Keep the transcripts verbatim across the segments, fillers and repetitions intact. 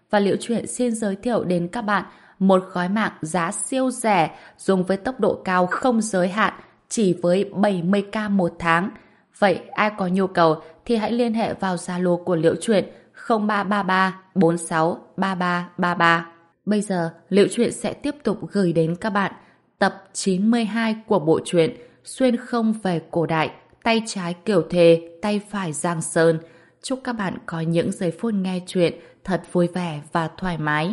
và Liễu Chuyện xin giới thiệu đến các bạn một gói mạng giá siêu rẻ dùng với tốc độ cao không giới hạn chỉ với bảy mươi k một tháng. Vậy ai có nhu cầu thì hãy liên hệ vào Zalo của Liễu Chuyện không ba ba ba bốn sáu ba ba ba ba. Bây giờ Liễu Chuyện sẽ tiếp tục gửi đến các bạn tập chín mươi hai của bộ truyện Xuyên không về cổ đại, tay trái Kiều Thề, tay phải Giang Sơn. Chúc các bạn có những giây phút nghe chuyện thật vui vẻ và thoải mái.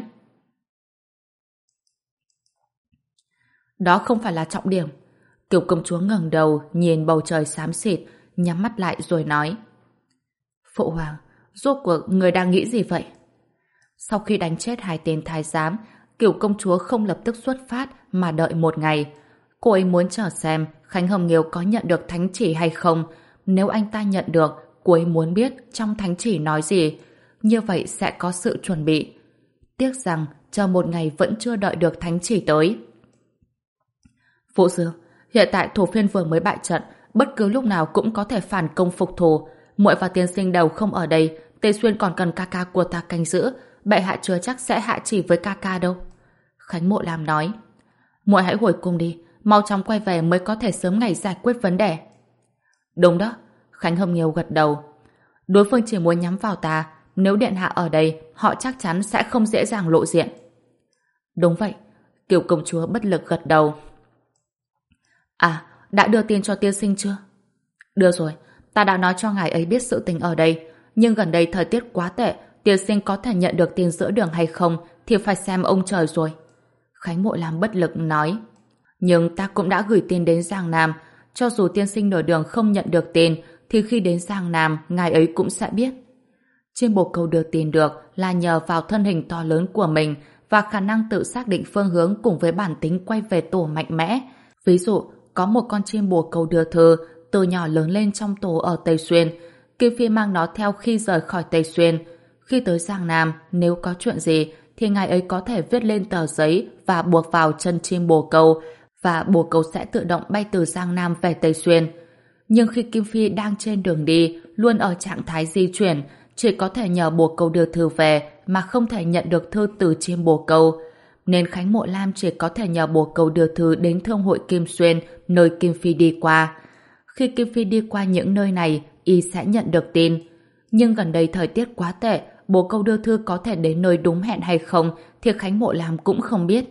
Đó không phải là trọng điểm. Kiều công chúa ngẩng đầu nhìn bầu trời xám xịt, nhắm mắt lại rồi nói: Phụ hoàng, rốt cuộc người đang nghĩ gì vậy? Sau khi đánh chết hai tên thái giám, Kiều công chúa không lập tức xuất phát mà đợi một ngày. Cô ấy muốn chờ xem Khánh Hồng Nghiêu có nhận được thánh chỉ hay không. Nếu anh ta nhận được, cô ấy muốn biết trong thánh chỉ nói gì. Như vậy sẽ có sự chuẩn bị. Tiếc rằng chờ một ngày vẫn chưa đợi được thánh chỉ tới. Phụ Dương, hiện tại Thổ Phiên vừa mới bại trận, bất cứ lúc nào cũng có thể phản công phục thù. Muội và tiên sinh đầu không ở đây, Tây Xuyên còn cần ca ca của ta canh giữ. Bệ hạ chưa chắc sẽ hạ chỉ với ca ca đâu. Khánh Mộ Lam nói: Muội hãy hồi cung đi, mau chóng quay về mới có thể sớm ngày giải quyết vấn đề. Đúng đó, Khánh Hồng Nghiêu gật đầu. Đối phương chỉ muốn nhắm vào ta, nếu điện hạ ở đây, họ chắc chắn sẽ không dễ dàng lộ diện. Đúng vậy, Kiều công chúa bất lực gật đầu. À, đã đưa tin cho tiên sinh chưa? Đưa rồi, ta đã nói cho ngài ấy biết sự tình ở đây, nhưng gần đây thời tiết quá tệ, tiên sinh có thể nhận được tin giữa đường hay không thì phải xem ông trời rồi. Khánh Mộ Lam bất lực nói. Nhưng ta cũng đã gửi tin đến Giang Nam, cho dù tiên sinh nửa đường không nhận được tin thì khi đến Giang Nam ngài ấy cũng sẽ biết. Trên bồ câu đưa tin được là nhờ vào thân hình to lớn của mình và khả năng tự xác định phương hướng cùng với bản tính quay về tổ mạnh mẽ. Ví dụ, có một con chim bồ câu đưa thư từ nhỏ lớn lên trong tổ ở Tây Xuyên. Kim Phi mang nó theo khi rời khỏi Tây Xuyên. Khi tới Giang Nam, nếu có chuyện gì thì ngài ấy có thể viết lên tờ giấy và buộc vào chân chim bồ câu, và bồ câu sẽ tự động bay từ Giang Nam về Tây Xuyên. Nhưng khi Kim Phi đang trên đường đi, luôn ở trạng thái di chuyển, chỉ có thể nhờ bồ câu đưa thư về mà không thể nhận được thư từ chim bồ câu. Nên Khánh Mộ Lam chỉ có thể nhờ bồ câu đưa thư đến Thương hội Kim Xuyên, nơi Kim Phi đi qua. Khi Kim Phi đi qua những nơi này, y sẽ nhận được tin. Nhưng gần đây thời tiết quá tệ, bồ câu đưa thư có thể đến nơi đúng hẹn hay không thì Khánh Mộ Lam cũng không biết.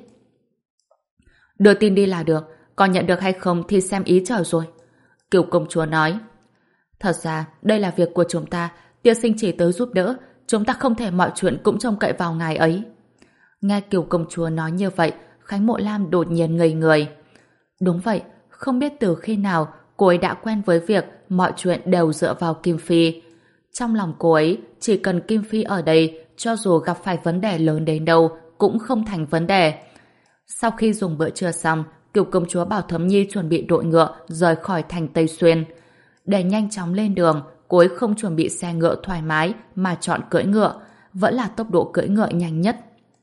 Đưa tin đi là được, còn nhận được hay không thì xem ý trời rồi. Kiều công chúa nói. Thật ra, đây là việc của chúng ta, tiên sinh chỉ tới giúp đỡ, chúng ta không thể mọi chuyện cũng trông cậy vào ngài ấy. Nghe Kiều công chúa nói như vậy, Khánh Mộ Lam đột nhiên ngây người. Đúng vậy, không biết từ khi nào cô ấy đã quen với việc mọi chuyện đều dựa vào Kim Phi. Trong lòng cô ấy, chỉ cần Kim Phi ở đây, cho dù gặp phải vấn đề lớn đến đâu, cũng không thành vấn đề. Sau khi dùng bữa trưa xong, Kiều công chúa bảo Thấm Nhi chuẩn bị đội ngựa rời khỏi thành Tây Xuyên. Để nhanh chóng lên đường, cô ấy không chuẩn bị xe ngựa thoải mái mà chọn cưỡi ngựa, vẫn là tốc độ cưỡi ngựa nhanh nhất.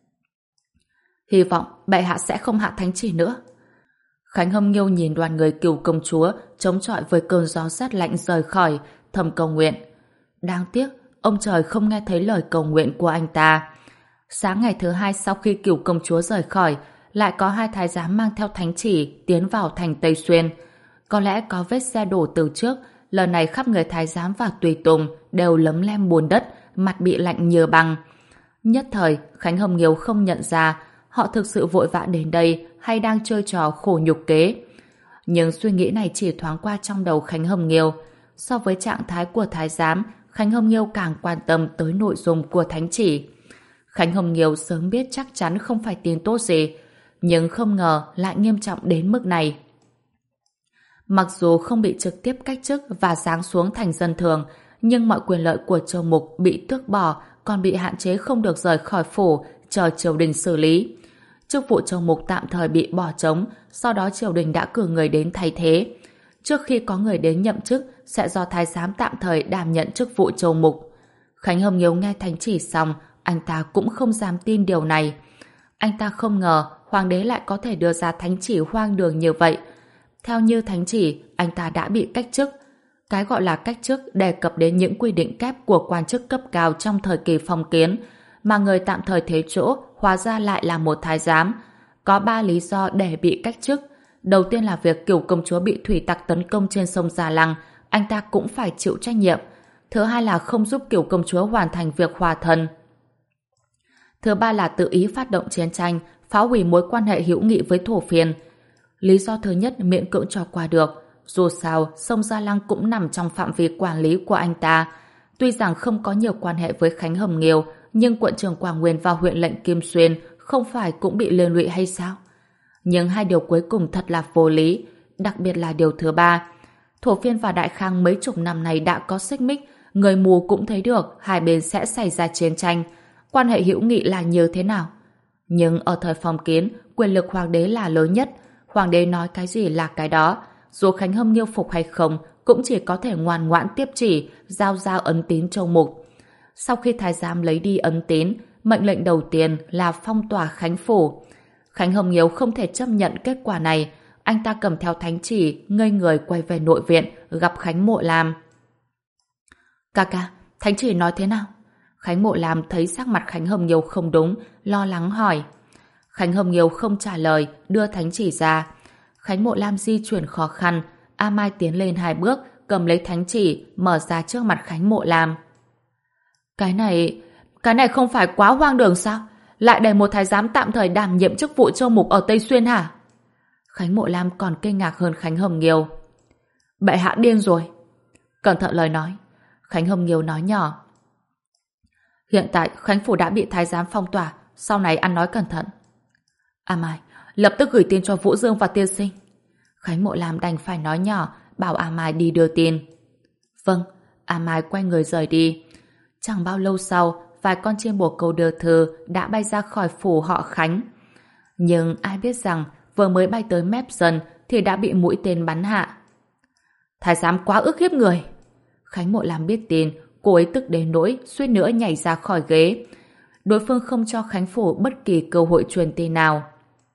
Hy vọng bệ hạ sẽ không hạ thánh chỉ nữa. Khánh Hâm Nghiêu nhìn đoàn người Kiều công chúa chống chọi với cơn gió rét lạnh rời khỏi, thầm cầu nguyện. Đáng tiếc, ông trời không nghe thấy lời cầu nguyện của anh ta. Sáng ngày thứ hai sau khi Kiều công chúa rời khỏi, lại có hai thái giám mang theo thánh chỉ tiến vào thành Tây Xuyên. Có lẽ có vết xe đổ từ trước, lần này khắp người thái giám và tùy tùng đều lấm lem bùn đất, mặt bị lạnh như băng. Nhất thời, Khánh Hâm Nghiêu không nhận ra họ thực sự vội vã đến đây hay đang chơi trò khổ nhục kế. Nhưng suy nghĩ này chỉ thoáng qua trong đầu Khánh Hâm Nghiêu. So với trạng thái của thái giám, Khánh Hâm Nghiêu càng quan tâm tới nội dung của thánh chỉ. Khánh Hâm Nghiêu sớm biết chắc chắn không phải tin tốt gì, nhưng không ngờ lại nghiêm trọng đến mức này. Mặc dù không bị trực tiếp cách chức và giáng xuống thành dân thường, nhưng mọi quyền lợi của Châu Mục bị tước bỏ, còn bị hạn chế không được rời khỏi phủ, chờ triều đình xử lý. Chức vụ Châu Mục tạm thời bị bỏ trống, sau đó triều đình đã cử người đến thay thế. Trước khi có người đến nhậm chức, sẽ do thái giám tạm thời đảm nhận chức vụ Châu Mục. Khánh Hâm Nghiêu nghe thánh chỉ xong, anh ta cũng không dám tin điều này. Anh ta không ngờ hoàng đế lại có thể đưa ra thánh chỉ hoang đường như vậy. Theo như thánh chỉ, anh ta đã bị cách chức. Cái gọi là cách chức đề cập đến những quy định kép của quan chức cấp cao trong thời kỳ phong kiến. mà người tạm thời thế chỗ hóa ra lại là một thái giám. Có ba lý do để bị cách chức. Đầu tiên là việc Cửu công chúa bị thủy tặc tấn công trên sông Già Lăng, anh ta cũng phải chịu trách nhiệm. Thứ hai là không giúp Cửu công chúa hoàn thành việc hòa thân. Thứ ba là tự ý phát động chiến tranh, phá hủy mối quan hệ hữu nghị với thổ phiên. Lý do thứ nhất miễn cưỡng cho qua được. Dù sao, sông Gia Lăng cũng nằm trong phạm vi quản lý của anh ta. Tuy rằng không có nhiều quan hệ với Khánh Hồng Nghiêu, nhưng quận trưởng Quảng Nguyên và huyện lệnh Kim Xuyên không phải cũng bị liên lụy hay sao? Nhưng hai điều cuối cùng thật là vô lý, đặc biệt là điều thứ ba. Thổ phiên và Đại Khang mấy chục năm nay đã có xích mích, người mù cũng thấy được hai bên sẽ xảy ra chiến tranh. Quan hệ hữu nghị là như thế nào? Nhưng ở thời phong kiến, quyền lực hoàng đế là lớn nhất. Hoàng đế nói cái gì là cái đó. Dù Khánh Hâm Nghiêu phục hay không, cũng chỉ có thể ngoan ngoãn tiếp chỉ, giao giao ấn tín châu mục. Sau khi thái giám lấy đi ấn tín, mệnh lệnh đầu tiên là phong tỏa Khánh Phủ. Khánh Hồng Nghiêu không thể chấp nhận kết quả này. Anh ta cầm theo thánh chỉ, ngây người quay về nội viện, gặp Khánh Mộ Lam. Ca ca, thánh chỉ nói thế nào? Khánh Mộ Lam thấy sắc mặt Khánh Hồng Nghiêu không đúng, lo lắng hỏi. Khánh Hồng Nghiêu không trả lời, đưa thánh chỉ ra. Khánh Mộ Lam di chuyển khó khăn, A Mai tiến lên hai bước, cầm lấy thánh chỉ, mở ra trước mặt Khánh Mộ Lam. Cái này, cái này không phải quá hoang đường sao? Lại để một thái giám tạm thời đảm nhiệm chức vụ châu mục ở Tây Xuyên hả? Khánh Mộ Lam còn kinh ngạc hơn Khánh Hồng Nghiêu. Bệ hạ điên rồi. Cẩn thận lời nói. Khánh Hồng Nghiêu nói nhỏ. Hiện tại Khánh Phủ đã bị thái giám phong tỏa, sau này ăn nói cẩn thận. A Mai, lập tức gửi tin cho Vũ Dương và tiên sinh. Khánh Mộ Lam đành phải nói nhỏ, bảo A Mai đi đưa tin. Vâng, A Mai quay người rời đi. Chẳng bao lâu sau, vài con chim bồ câu đưa thư đã bay ra khỏi phủ họ Khánh. Nhưng ai biết rằng vừa mới bay tới mép sân thì đã bị mũi tên bắn hạ. Thái giám quá ức hiếp người. Khánh Mộ Lam biết tin, cô ấy tức đến nỗi suýt nữa nhảy ra khỏi ghế. Đối phương không cho Khánh Phủ bất kỳ cơ hội truyền tin nào.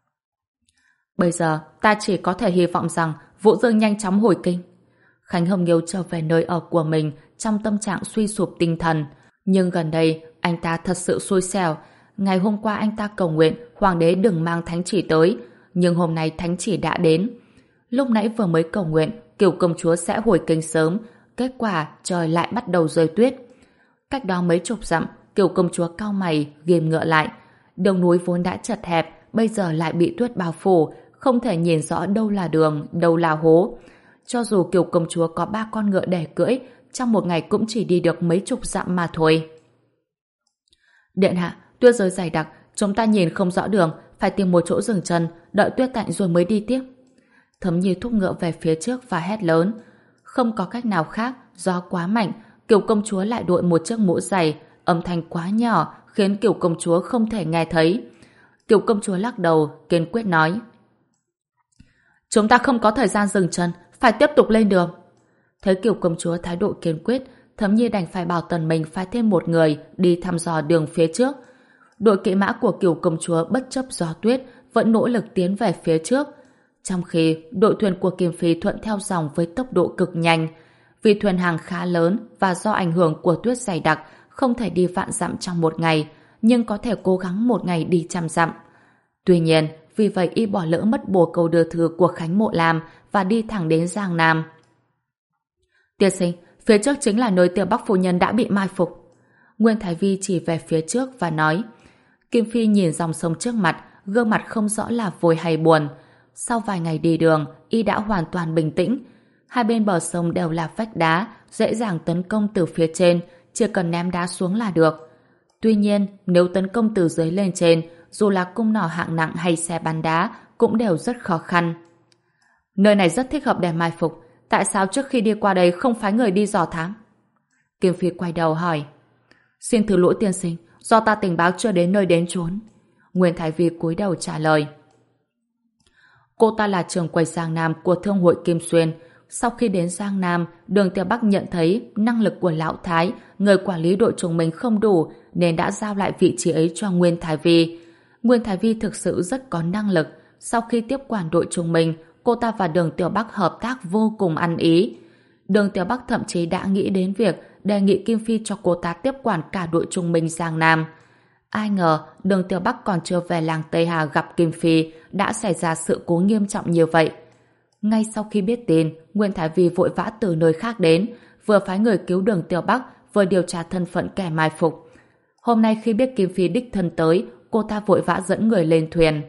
Bây giờ ta chỉ có thể hy vọng rằng Vũ Dương nhanh chóng hồi kinh. Khánh Hồng Nghiêu trở về nơi ở của mình trong tâm trạng suy sụp tinh thần. Nhưng gần đây anh ta thật sự xui xẻo. Ngày hôm qua anh ta cầu nguyện hoàng đế đừng mang thánh chỉ tới, nhưng hôm nay thánh chỉ đã đến. Lúc nãy vừa mới cầu nguyện Kiều công chúa sẽ hồi kinh sớm, kết quả trời lại bắt đầu rơi tuyết. Cách đó mấy chục dặm, Kiều công chúa cau mày ghim ngựa lại. Đường núi vốn đã chật hẹp, bây giờ lại bị tuyết bao phủ, không thể nhìn rõ đâu là đường, đâu là hố. Cho dù Kiều công chúa có ba con ngựa để cưỡi, trong một ngày cũng chỉ đi được mấy chục dặm mà thôi. Điện hạ, tuyết rơi dày đặc, chúng ta nhìn không rõ đường, phải tìm một chỗ dừng chân, đợi tuyết tạnh rồi mới đi tiếp. Thấm Nhi thúc ngựa về phía trước và hét lớn. Không có cách nào khác, gió quá mạnh, Kiều công chúa lại đội một chiếc mũ dày, âm thanh quá nhỏ khiến Kiều công chúa không thể nghe thấy. Kiều công chúa lắc đầu, kiên quyết nói. Chúng ta không có thời gian dừng chân, phải tiếp tục lên đường. Thấy Kiều công chúa thái độ kiên quyết, Thấm Nhi đành phải bảo Tần mình phái thêm một người đi thăm dò đường phía trước. Đội kỵ mã của Kiều công chúa bất chấp gió tuyết vẫn nỗ lực tiến về phía trước, trong khi đội thuyền của Kim Phi thuận theo dòng với tốc độ cực nhanh. Vì thuyền hàng khá lớn và do ảnh hưởng của tuyết dày đặc không thể đi vạn dặm trong một ngày, nhưng có thể cố gắng một ngày đi trăm dặm. Tuy nhiên, vì vậy y bỏ lỡ mất bồ câu đưa thư của Khánh Mộ Lam và đi thẳng đến Giang Nam. Tiên sinh, phía trước chính là nơi Tiểu Bắc phu nhân đã bị mai phục. Nguyên Thái Vi chỉ về phía trước và nói. Kim Phi nhìn dòng sông trước mặt, gương mặt không rõ là vui hay buồn. Sau vài ngày đi đường, y đã hoàn toàn bình tĩnh. Hai bên bờ sông đều là vách đá, dễ dàng tấn công từ phía trên, chỉ cần ném đá xuống là được. Tuy nhiên, nếu tấn công từ dưới lên trên, dù là cung nỏ hạng nặng hay xe bắn đá, cũng đều rất khó khăn. Nơi này rất thích hợp để mai phục. Tại sao trước khi đi qua đây không phái người đi dò thám? Kim Phi quay đầu hỏi. Xin thứ lỗi tiên sinh, do ta tình báo chưa đến nơi đến chốn. Nguyên Thái Vi cúi đầu trả lời. Cô ta là trưởng quầy Giang Nam của Thương hội Kim Xuyên. Sau khi đến Giang Nam, Đường Tiểu Bắc nhận thấy năng lực của Lão Thái, người quản lý đội chúng mình không đủ, nên đã giao lại vị trí ấy cho Nguyên Thái Vi. Nguyên Thái Vi thực sự rất có năng lực. Sau khi tiếp quản đội chúng mình, cô ta và Đường Tiểu Bắc hợp tác vô cùng ăn ý. Đường Tiểu Bắc thậm chí đã nghĩ đến việc đề nghị Kim Phi cho cô ta tiếp quản cả đội chúng mình Giang Nam. Ai ngờ Đường Tiểu Bắc còn chưa về làng Tây Hà gặp Kim Phi đã xảy ra sự cố nghiêm trọng như vậy. Ngay sau khi biết tin, Nguyên Thái Vi vội vã từ nơi khác đến, vừa phái người cứu Đường Tiểu Bắc, vừa điều tra thân phận kẻ mai phục. Hôm nay khi biết Kim Phi đích thân tới, cô ta vội vã dẫn người lên thuyền.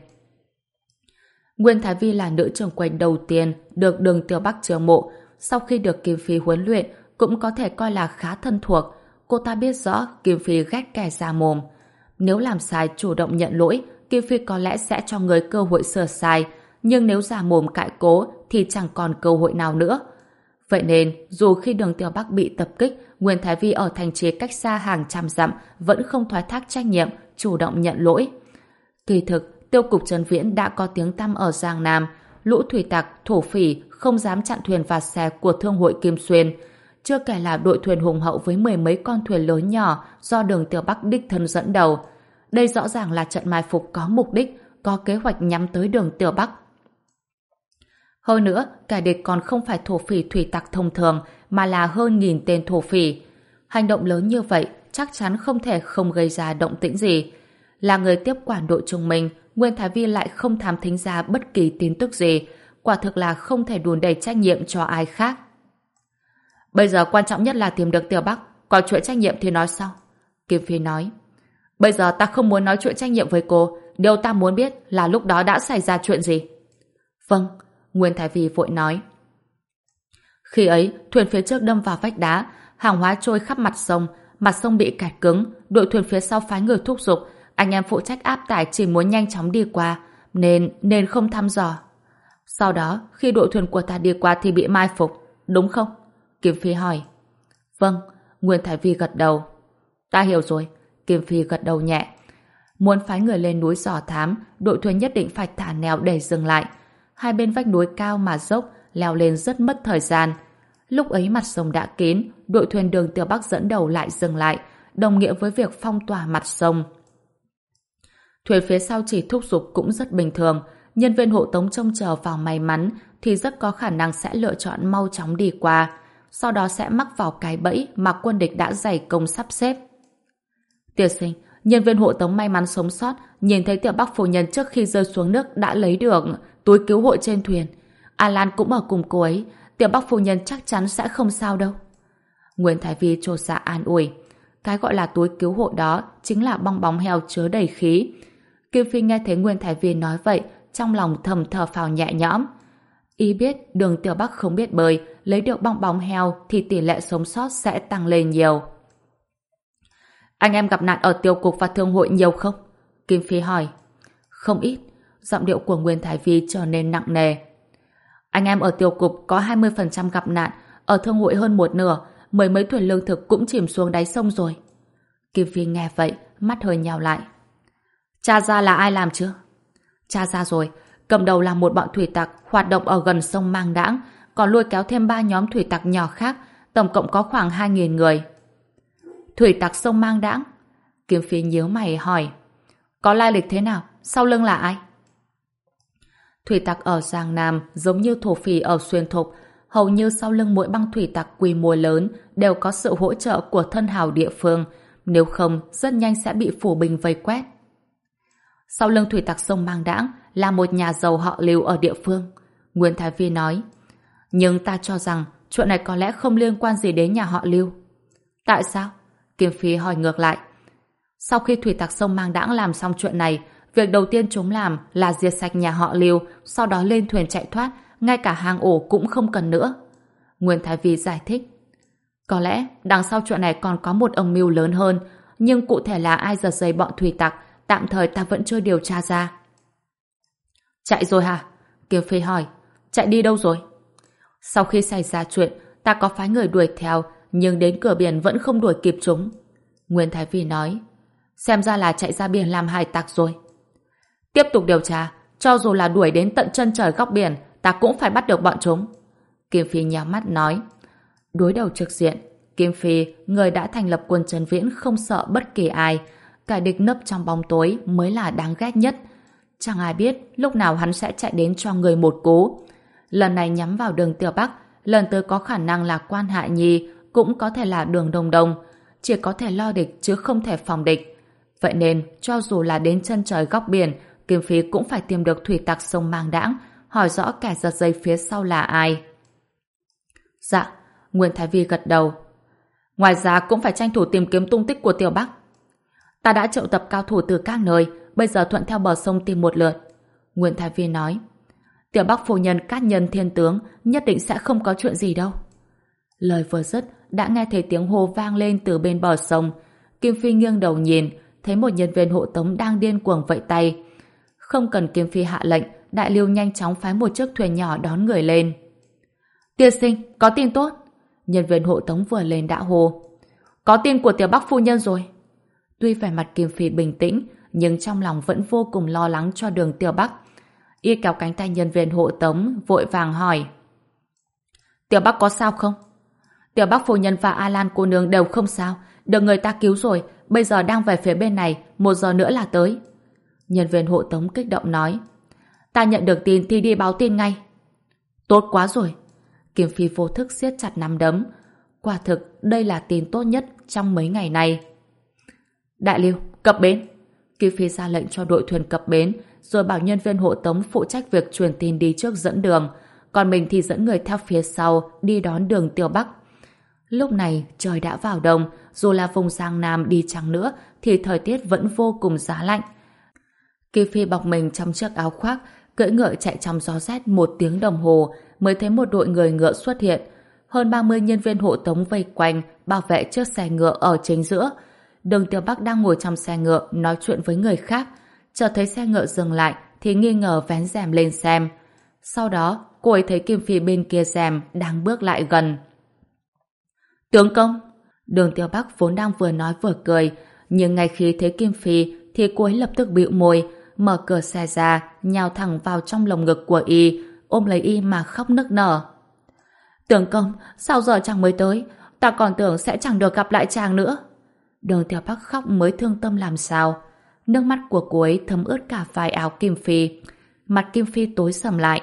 Nguyên Thái Vi là nữ trưởng quầy đầu tiên được Đường Tiểu Bắc chiêu mộ. Sau khi được Kim Phi huấn luyện, cũng có thể coi là khá thân thuộc. Cô ta biết rõ Kim Phi ghét kẻ già mồm. Nếu làm sai chủ động nhận lỗi, Kim Phi có lẽ sẽ cho người cơ hội sửa sai, nhưng nếu già mồm cãi cố thì chẳng còn cơ hội nào nữa. Vậy nên, dù khi Đường Tiểu Bắc bị tập kích, Nguyên Thái Vi ở thành trì cách xa hàng trăm dặm vẫn không thoái thác trách nhiệm, chủ động nhận lỗi. Kỳ thực, Tiêu cục Trấn Viễn đã có tiếng tăm ở Giang Nam, lũ thủy tặc, thổ phỉ không dám chặn thuyền và xe của Thương hội Kim Xuyên. Chưa kể là đội thuyền hùng hậu với mười mấy con thuyền lớn nhỏ do Đường Tiểu Bắc đích thân dẫn đầu. Đây rõ ràng là trận mai phục có mục đích, có kế hoạch nhắm tới Đường Tiểu Bắc. Hơn nữa, kẻ địch còn không phải thổ phỉ thủy tặc thông thường, mà là hơn nghìn tên thổ phỉ. Hành động lớn như vậy chắc chắn không thể không gây ra động tĩnh gì. Là người tiếp quản đội trung minh, Nguyên Thái Vi lại không thám thính ra bất kỳ tin tức gì, quả thực là không thể đùn đẩy trách nhiệm cho ai khác. Bây giờ quan trọng nhất là tìm được Tiểu Bắc, còn chuyện trách nhiệm thì nói sau. Kim Phi nói, bây giờ ta không muốn nói chuyện trách nhiệm với cô, điều ta muốn biết là lúc đó đã xảy ra chuyện gì. Vâng, Nguyên Thái Vi vội nói. Khi ấy, thuyền phía trước đâm vào vách đá, hàng hóa trôi khắp mặt sông, mặt sông bị kẹt cứng, đội thuyền phía sau phái người thúc giục, anh em phụ trách áp tải chỉ muốn nhanh chóng đi qua, nên nên không thăm dò. Sau đó, khi đội thuyền của ta đi qua thì bị mai phục, đúng không? Kim Phi hỏi. Vâng, Nguyên Thái Vi gật đầu. Ta hiểu rồi, Kim Phi gật đầu nhẹ. Muốn phái người lên núi dò thám, đội thuyền nhất định phải thả neo để dừng lại. Hai bên vách núi cao mà dốc, leo lên rất mất thời gian. Lúc ấy mặt sông đã kín, đội thuyền Đường Tiểu Bắc dẫn đầu lại dừng lại, đồng nghĩa với việc phong tỏa mặt sông. Thuyền phía sau chỉ thúc giục cũng rất bình thường, nhân viên hộ tống trông chờ vào may mắn thì rất có khả năng sẽ lựa chọn mau chóng đi qua, sau đó sẽ mắc vào cái bẫy mà quân địch đã dày công sắp xếp. Tiên sinh, nhân viên hộ tống may mắn sống sót nhìn thấy Tiểu Bắc phu nhân trước khi rơi xuống nước đã lấy được túi cứu hộ trên thuyền. Alan cũng ở cùng cô ấy, Tiểu Bắc phu nhân chắc chắn sẽ không sao đâu. Nguyên Thái Vi trột dạ an ủi. Cái gọi là túi cứu hộ đó chính là bong bóng heo chứa đầy khí. Kim Phi nghe thấy Nguyên Thái Vi nói vậy, trong lòng thầm thở phào nhẹ nhõm. Y biết Đường Tiểu Bắc không biết bơi, lấy được bong bóng heo thì tỷ lệ sống sót sẽ tăng lên nhiều. Anh em gặp nạn ở tiêu cục và thương hội nhiều không? Kim Phi hỏi. Không ít. Giọng điệu của Nguyên Thái Vi trở nên nặng nề. Anh em ở tiêu cục có hai mươi phần trăm gặp nạn, ở thương hội hơn một nửa, mười mấy thuyền lương thực cũng chìm xuống đáy sông rồi. Kim Phi nghe vậy, mắt hơi nhào lại. Tra ra là ai làm chưa? Tra ra rồi, cầm đầu là một bọn thủy tặc hoạt động ở gần sông Mang Đãng, còn lôi kéo thêm ba nhóm thủy tặc nhỏ khác, tổng cộng có khoảng hai nghìn người. Thủy tặc sông Mang Đãng? Kim Phi nhíu mày hỏi. Có lai lịch thế nào? Sau lưng là ai? Thủy tặc ở Giang Nam giống như thổ phỉ ở Xuyên Thục, hầu như sau lưng mỗi băng thủy tặc quy mô lớn đều có sự hỗ trợ của thân hào địa phương, nếu không rất nhanh sẽ bị phủ binh vây quét. Sau lưng thủy tặc sông Mang Đãng là một nhà giàu họ Lưu ở địa phương, Nguyên Thái Vi nói. Nhưng ta cho rằng chuyện này có lẽ không liên quan gì đến nhà họ Lưu. Tại sao? Kim Phi hỏi ngược lại. Sau khi thủy tặc sông Mang Đãng làm xong chuyện này, việc đầu tiên chúng làm là diệt sạch nhà họ Lưu, sau đó lên thuyền chạy thoát, ngay cả hang ổ cũng không cần nữa. Nguyên Thái Vi giải thích. Có lẽ đằng sau chuyện này còn có một âm mưu lớn hơn, nhưng cụ thể là ai giật dây bọn thủy tặc, tạm thời ta vẫn chưa điều tra ra. Chạy rồi hả? Kim Phi hỏi. Chạy đi đâu rồi? Sau khi xảy ra chuyện, ta có phái người đuổi theo, nhưng đến cửa biển vẫn không đuổi kịp chúng. Nguyên Thái Vi nói. Xem ra là chạy ra biển làm hải tặc rồi. Tiếp tục điều tra, cho dù là đuổi đến tận chân trời góc biển, ta cũng phải bắt được bọn chúng. Kim Phi nhắm mắt nói. Đối đầu trực diện, Kim Phi, người đã thành lập quân Trấn Viễn, không sợ bất kỳ ai. Kẻ địch nấp trong bóng tối mới là đáng ghét nhất. Chẳng ai biết lúc nào hắn sẽ chạy đến cho người một cú. Lần này nhắm vào Đường Tiểu Bắc, lần tới có khả năng là Quan Hạ Nhi, cũng có thể là Đường Đông Đông. Chỉ có thể lo địch chứ không thể phòng địch. Vậy nên, cho dù là đến chân trời góc biển, Kim Phi cũng phải tìm được thủy tặc sông Mang Đãng, hỏi rõ kẻ giật dây phía sau là ai. Dạ, Nguyên Thái Vi gật đầu. Ngoài ra cũng phải tranh thủ tìm kiếm tung tích của Tiểu Bắc. Ta đã triệu tập cao thủ từ các nơi, bây giờ thuận theo bờ sông tìm một lượt. Nguyên Thái Vi nói. Tiểu Bắc phu nhân cát nhân thiên tướng nhất định sẽ không có chuyện gì đâu. Lời vừa dứt, đã nghe thấy tiếng hô vang lên từ bên bờ sông. Kim Phi nghiêng đầu nhìn, thấy một nhân viên hộ tống đang điên cuồng vẫy tay. Không cần Kim Phi hạ lệnh, Đại Lưu nhanh chóng phái một chiếc thuyền nhỏ đón người lên. Tiên sinh, có tin tốt. Nhân viên hộ tống vừa lên đã hô. Có tin của Tiểu Bắc phu nhân rồi. Tuy vẻ mặt Kim Phi bình tĩnh, nhưng trong lòng vẫn vô cùng lo lắng cho đường Tiểu Bắc. Y kéo cánh tay nhân viên hộ tống, vội vàng hỏi. Tiểu Bắc có sao không? Tiểu Bắc phu nhân và A Lan cô nương đều không sao, được người ta cứu rồi, bây giờ đang về phía bên này, một giờ nữa là tới. Nhân viên hộ tống kích động nói. Ta nhận được tin thì đi báo tin ngay. Tốt quá rồi. Kim Phi vô thức siết chặt nắm đấm. Quả thực, đây là tin tốt nhất trong mấy ngày này. Đại Lưu, cập bến. Kim Phi ra lệnh cho đội thuyền cập bến, rồi bảo nhân viên hộ tống phụ trách việc truyền tin đi trước dẫn đường, còn mình thì dẫn người theo phía sau đi đón đường Tiểu Bắc. Lúc này trời đã vào đông, dù là vùng Giang Nam đi chăng nữa thì thời tiết vẫn vô cùng giá lạnh. Kim Phi bọc mình trong chiếc áo khoác, cưỡi ngựa chạy trong gió rét một tiếng đồng hồ mới thấy một đội người ngựa xuất hiện. Hơn ba mươi nhân viên hộ tống vây quanh bảo vệ chiếc xe ngựa ở chính giữa. Đường Tiểu Bắc đang ngồi trong xe ngựa nói chuyện với người khác, chợt thấy xe ngựa dừng lại thì nghi ngờ vén rèm lên xem. Sau đó cô ấy thấy Kim Phi bên kia rèm đang bước lại gần. Tướng công! Đường Tiểu Bắc vốn đang vừa nói vừa cười, nhưng ngay khi thấy Kim Phi thì cô ấy lập tức bĩu môi, mở cửa xe ra, nhào thẳng vào trong lồng ngực của y, ôm lấy y mà khóc nức nở. Tướng công, sao giờ chàng mới tới? Ta còn tưởng sẽ chẳng được gặp lại chàng nữa. Đường Tiểu Bắc khóc mới thương tâm làm sao. Nước mắt của cô ấy thấm ướt cả vai áo Kim Phi. Mặt Kim Phi tối sầm lại.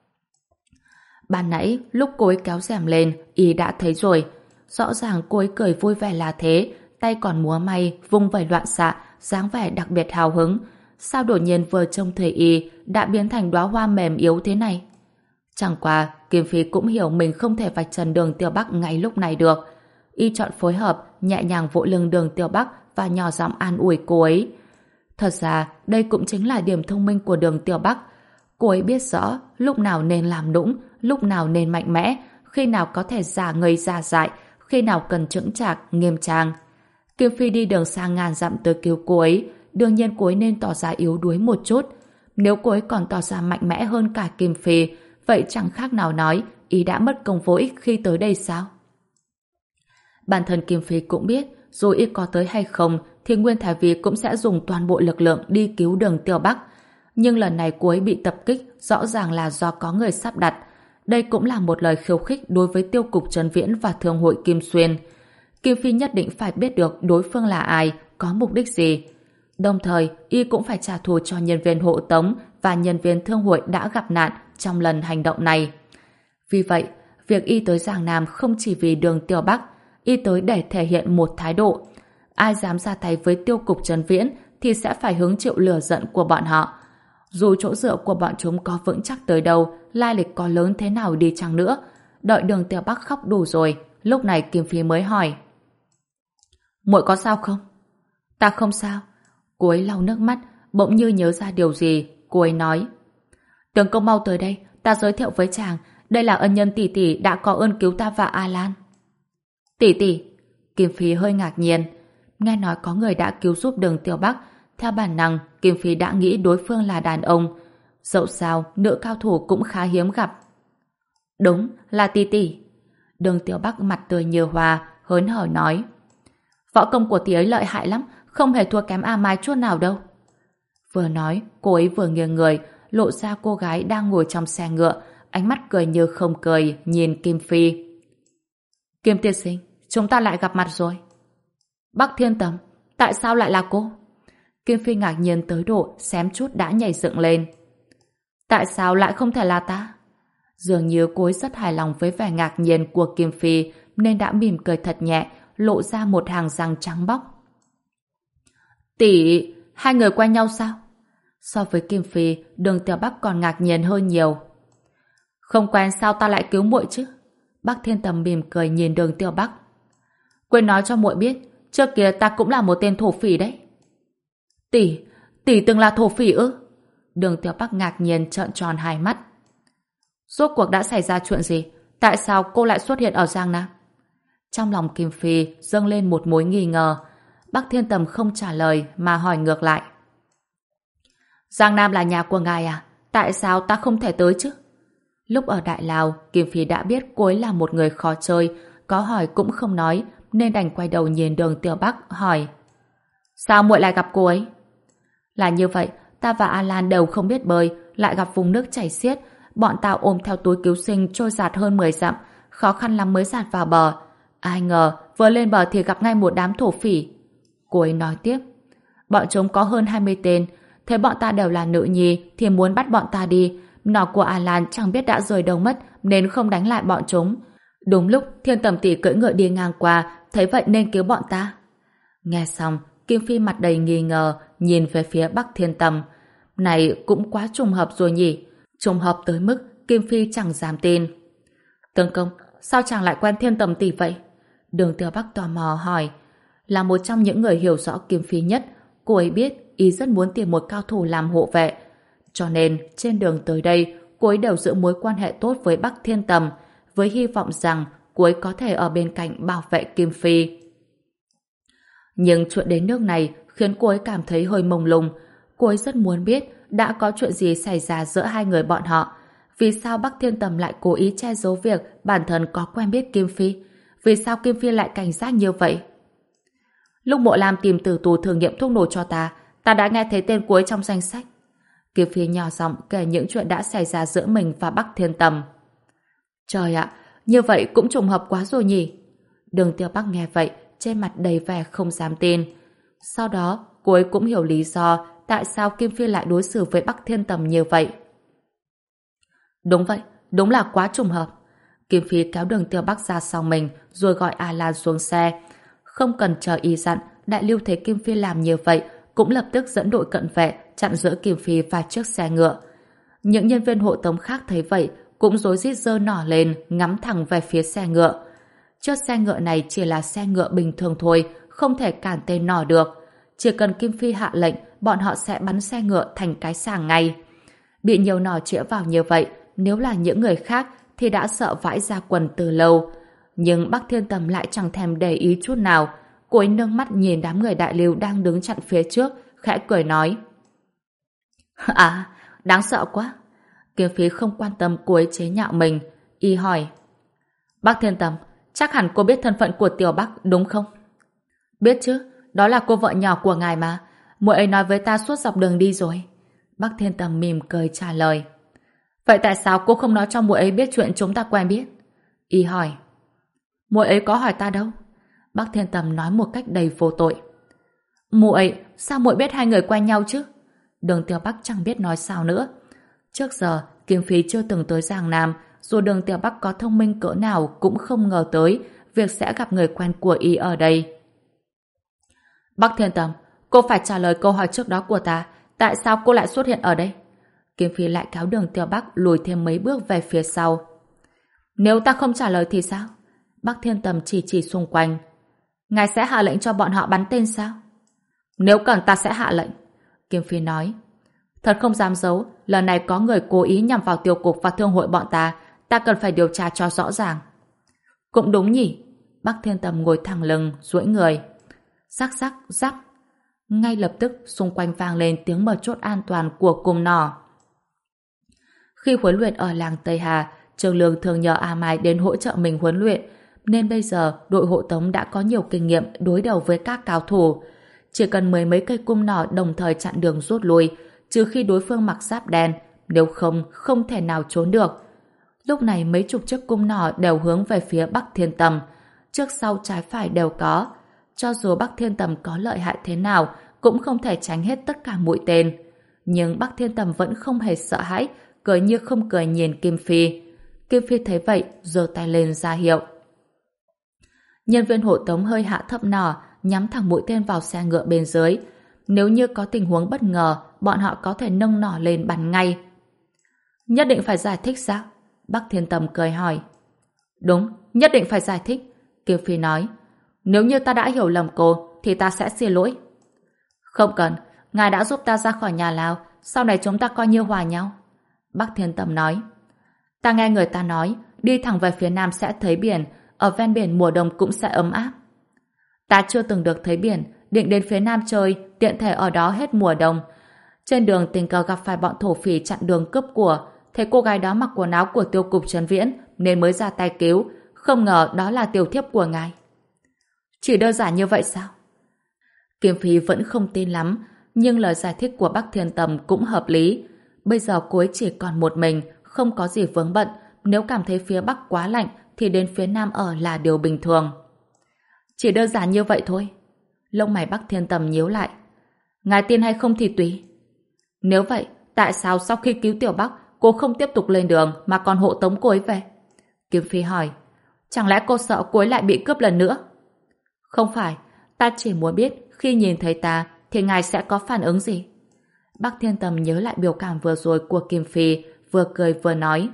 Ban nãy, lúc cô ấy kéo rèm lên, y đã thấy rồi. Rõ ràng cô ấy cười vui vẻ là thế, tay còn múa may, vung vẩy loạn xạ, dáng vẻ đặc biệt hào hứng. Sao đột nhiên vừa trông thấy y đã biến thành đóa hoa mềm yếu thế này? Chẳng qua, Kim Phi cũng hiểu mình không thể vạch trần đường Tiểu Bắc ngay lúc này được. Y chọn phối hợp, nhẹ nhàng vỗ lưng đường Tiểu Bắc và nhỏ giọng an ủi cô ấy. Thật ra, đây cũng chính là điểm thông minh của đường Tiểu Bắc. Cô ấy biết rõ lúc nào nên làm nũng, lúc nào nên mạnh mẽ, khi nào có thể giả ngây giả dại, khi nào cần chững chạc, nghiêm trang. Kim Phi đi đường xa ngàn dặm tới cứu cô ấy, đương nhiên cô ấy nên tỏ ra yếu đuối một chút. Nếu cô ấy còn tỏ ra mạnh mẽ hơn cả Kim Phi, vậy chẳng khác nào nói ý đã mất công vô ích khi tới đây sao? Bản thân Kim Phi cũng biết, dù y có tới hay không, thì Nguyên Thái Vi cũng sẽ dùng toàn bộ lực lượng đi cứu đường Tiểu Bắc. Nhưng lần này cô ấy bị tập kích rõ ràng là do có người sắp đặt. Đây cũng là một lời khiêu khích đối với tiêu cục Trấn Viễn và Thương hội Kim Xuyên. Kim Phi nhất định phải biết được đối phương là ai, có mục đích gì. Đồng thời, y cũng phải trả thù cho nhân viên hộ tống và nhân viên thương hội đã gặp nạn trong lần hành động này. Vì vậy, việc y tới Giang Nam không chỉ vì đường Tiểu Bắc, y tới để thể hiện một thái độ. Ai dám ra tay với tiêu cục Trấn Viễn thì sẽ phải hứng chịu lửa giận của bọn họ. Dù chỗ dựa của bọn chúng có vững chắc tới đâu, lai lịch có lớn thế nào đi chăng nữa, đợi đường Tiểu Bắc khóc đủ rồi, lúc này Kim Phi mới hỏi. Muội có sao không? Ta không sao. Cô ấy lau nước mắt, bỗng như nhớ ra điều gì, cô ấy nói. Tướng công mau tới đây, ta giới thiệu với chàng, đây là ân nhân tỷ tỷ đã có ơn cứu ta và A Lan. Tỷ tỷ? Kim Phi hơi ngạc nhiên, nghe nói có người đã cứu giúp đường Tiểu Bắc, theo bản năng Kim Phi đã nghĩ đối phương là đàn ông. Dẫu sao, nữ cao thủ cũng khá hiếm gặp. Đúng, là tỷ tỷ. Đường Tiểu Bắc mặt tươi như hoa, hớn hở nói. Võ công của tỷ ấy lợi hại lắm, không hề thua kém A Mai chút nào đâu. Vừa nói, cô ấy vừa nghiêng người, lộ ra cô gái đang ngồi trong xe ngựa, ánh mắt cười như không cười, nhìn Kim Phi. Kim tiên sinh, chúng ta lại gặp mặt rồi. Bắc Thiên Tầm, tại sao lại là cô? Kim Phi ngạc nhiên tới độ xém chút đã nhảy dựng lên. Tại sao lại không thể là ta? Dường như cô ấy rất hài lòng với vẻ ngạc nhiên của Kim Phi nên đã mỉm cười thật nhẹ, lộ ra một hàng răng trắng bóc. Tỷ, hai người quen nhau sao? So với Kim Phi, Đường Tiểu Bắc còn ngạc nhiên hơn nhiều. Không quen sao ta lại cứu muội chứ? Bắc Thiên Tầm mỉm cười nhìn Đường Tiểu Bắc. Quên nói cho muội biết, trước kia ta cũng là một tên thổ phỉ đấy. Tỷ, tỷ từng là thổ phỉ ư? Đường Tiểu Bắc ngạc nhiên trợn tròn hai mắt. Rốt cuộc đã xảy ra chuyện gì? Tại sao cô lại xuất hiện ở Giang Nam? Trong lòng Kim Phi dâng lên một mối nghi ngờ. Bắc Thiên Tầm không trả lời mà hỏi ngược lại. Giang Nam là nhà của ngài à? Tại sao ta không thể tới chứ? Lúc ở Đại Lào, Kim Phi đã biết cô ấy là một người khó chơi, có hỏi cũng không nói, nên đành quay đầu nhìn Đường Tiểu Bắc hỏi. Sao muội lại gặp cô ấy? Là như vậy, ta và Alan đều không biết bơi, lại gặp vùng nước chảy xiết, bọn tao ôm theo túi cứu sinh trôi dạt hơn mười dặm, khó khăn lắm mới dạt vào bờ. Ai ngờ, vừa lên bờ thì gặp ngay một đám thổ phỉ. Cô ấy nói tiếp. Bọn chúng có hơn hai mươi tên, thấy bọn ta đều là nữ nhi thì muốn bắt bọn ta đi. Nỏ của Alan chẳng biết đã rời đâu mất nên không đánh lại bọn chúng. Đúng lúc Thiên Tầm tỷ cưỡi ngựa đi ngang qua, thấy vậy nên cứu bọn ta. Nghe xong, Kim Phi mặt đầy nghi ngờ nhìn về phía Bắc Thiên Tầm. Này cũng quá trùng hợp rồi nhỉ? Trùng hợp tới mức Kim Phi chẳng dám tin. Tướng công, sao chàng lại quen Thiên Tầm tỷ vậy? Đường Tiểu Bắc tò mò hỏi. Là một trong những người hiểu rõ Kim Phi nhất, cô ấy biết ý rất muốn tìm một cao thủ làm hộ vệ. Cho nên, trên đường tới đây, cô ấy đều giữ mối quan hệ tốt với Bắc Thiên Tầm, với hy vọng rằng cô ấy có thể ở bên cạnh bảo vệ Kim Phi. Nhưng chuyện đến nước này khiến cô ấy cảm thấy hơi mông lung. Cô ấy rất muốn biết đã có chuyện gì xảy ra giữa hai người bọn họ. Vì sao Bắc Thiên Tầm lại cố ý che giấu việc bản thân có quen biết Kim Phi? Vì sao Kim Phi lại cảnh giác như vậy? Lúc Mộ Lam tìm tử tù thử nghiệm thuốc nổ cho ta, ta đã nghe thấy tên cô ấy trong danh sách. Kim Phi nhỏ giọng kể những chuyện đã xảy ra giữa mình và Bắc Thiên Tầm. Trời ạ, như vậy cũng trùng hợp quá rồi nhỉ? Đường Tiêu Bắc nghe vậy, trên mặt đầy vẻ không dám tin. Sau đó, cô ấy cũng hiểu lý do tại sao Kim Phi lại đối xử với Bắc Thiên Tầm như vậy. Đúng vậy, đúng là quá trùng hợp. Kim Phi kéo Đường Tiêu Bắc ra sau mình, rồi gọi Alan xuống xe. Không cần chờ y dặn, Đại Lưu thấy Kim Phi làm như vậy, cũng lập tức dẫn đội cận vệ chặn giữa Kim Phi và chiếc xe ngựa. Những nhân viên hộ tống khác thấy vậy, cũng rối rít giơ nỏ lên, ngắm thẳng về phía xe ngựa. Chiếc xe ngựa này chỉ là xe ngựa bình thường thôi, không thể cản tên nỏ được. Chỉ cần Kim Phi hạ lệnh, bọn họ sẽ bắn xe ngựa thành cái sàng ngay. Bị nhiều nỏ chĩa vào như vậy, nếu là những người khác thì đã sợ vãi ra quần từ lâu. Nhưng Bắc Thiên Tầm lại chẳng thèm để ý chút nào. Cô ấy nâng mắt nhìn đám người Đại Lưu đang đứng chặn phía trước, khẽ cười nói. À, đáng sợ quá. Kim Phi không quan tâm cô ấy chế nhạo mình. Y hỏi. Bắc Thiên Tầm, chắc hẳn cô biết thân phận của Tiểu Bắc đúng không? Biết chứ, đó là cô vợ nhỏ của ngài mà. Muội ấy nói với ta suốt dọc đường đi rồi. Bắc Thiên Tầm mỉm cười trả lời. Vậy tại sao cô không nói cho muội ấy biết chuyện chúng ta quen biết? Y hỏi. Muội ấy có hỏi ta đâu. Bắc Thiên Tầm nói một cách đầy vô tội. Muội, sao muội biết hai người quen nhau chứ? Đường Tiểu Bắc chẳng biết nói sao nữa. Trước giờ, Kim Phi chưa từng tới Giang Nam, dù Đường Tiểu Bắc có thông minh cỡ nào cũng không ngờ tới việc sẽ gặp người quen của y ở đây. Bắc Thiên Tầm, cô phải trả lời câu hỏi trước đó của ta. Tại sao cô lại xuất hiện ở đây? Kim Phi lại kéo Đường Tiểu Bắc lùi thêm mấy bước về phía sau. Nếu ta không trả lời thì sao? Bắc Thiên Tầm chỉ chỉ xung quanh. Ngài sẽ hạ lệnh cho bọn họ bắn tên sao? Nếu cần ta sẽ hạ lệnh. Kim Phi nói. Thật không dám giấu, lần này có người cố ý nhằm vào tiêu cục và thương hội bọn ta. Ta cần phải điều tra cho rõ ràng. Cũng đúng nhỉ. Bắc Thiên Tầm ngồi thẳng lưng, duỗi người. Rắc rắc rắc. Ngay lập tức xung quanh vang lên tiếng mở chốt an toàn của cung nỏ. Khi huấn luyện ở làng Tây Hà, Trường Lương thường nhờ A Mai đến hỗ trợ mình huấn luyện, nên bây giờ đội hộ tống đã có nhiều kinh nghiệm đối đầu với các cao thủ. Chỉ cần mười mấy cây cung nỏ đồng thời chặn đường rút lui, trừ khi đối phương mặc giáp đen, nếu không, không thể nào trốn được. Lúc này mấy chục chiếc cung nỏ đều hướng về phía Bắc Thiên Tầm, trước sau trái phải đều có. Cho dù Bắc Thiên Tầm có lợi hại thế nào, cũng không thể tránh hết tất cả mũi tên. Nhưng Bắc Thiên Tầm vẫn không hề sợ hãi, cười như không cười nhìn Kim Phi. Kim Phi thấy vậy, giơ tay lên ra hiệu. Nhân viên hộ tống hơi hạ thấp nỏ, nhắm thẳng mũi tên vào xe ngựa bên dưới. Nếu như có tình huống bất ngờ, bọn họ có thể nâng nỏ lên bắn ngay. Nhất định phải giải thích sao? Bắc Thiên Tầm cười hỏi. Đúng, nhất định phải giải thích. Kiều Phi nói. Nếu như ta đã hiểu lầm cô, thì ta sẽ xin lỗi. Không cần, ngài đã giúp ta ra khỏi nhà lao, sau này chúng ta coi như hòa nhau. Bắc Thiên Tầm nói. Ta nghe người ta nói, đi thẳng về phía nam sẽ thấy biển, ở ven biển mùa đông cũng sẽ ấm áp. Ta chưa từng được thấy biển, định đến phía nam chơi, tiện thể ở đó hết mùa đông. Trên đường tình cờ gặp phải bọn thổ phỉ chặn đường cướp của, thấy cô gái đó mặc quần áo của tiêu cục Trấn Viễn, nên mới ra tay cứu, không ngờ đó là tiểu thiếp của ngài. Chỉ đơn giản như vậy sao? Kim Phi vẫn không tin lắm, nhưng lời giải thích của Bắc Thiên Tầm cũng hợp lý. Bây giờ cô ấy chỉ còn một mình, không có gì vướng bận, nếu cảm thấy phía Bắc quá lạnh thì đến phía Nam ở là điều bình thường. Chỉ đơn giản như vậy thôi. Lông mày Bắc Thiên Tầm nhíu lại. Ngài tin hay không thì tùy. Nếu vậy, tại sao sau khi cứu Tiểu Bắc, cô không tiếp tục lên đường mà còn hộ tống cô ấy về? Kim Phi hỏi. Chẳng lẽ cô sợ cô ấy lại bị cướp lần nữa? Không phải, ta chỉ muốn biết khi nhìn thấy ta thì ngài sẽ có phản ứng gì? Bắc Thiên Tầm nhớ lại biểu cảm vừa rồi của Kim Phi, vừa cười vừa nói.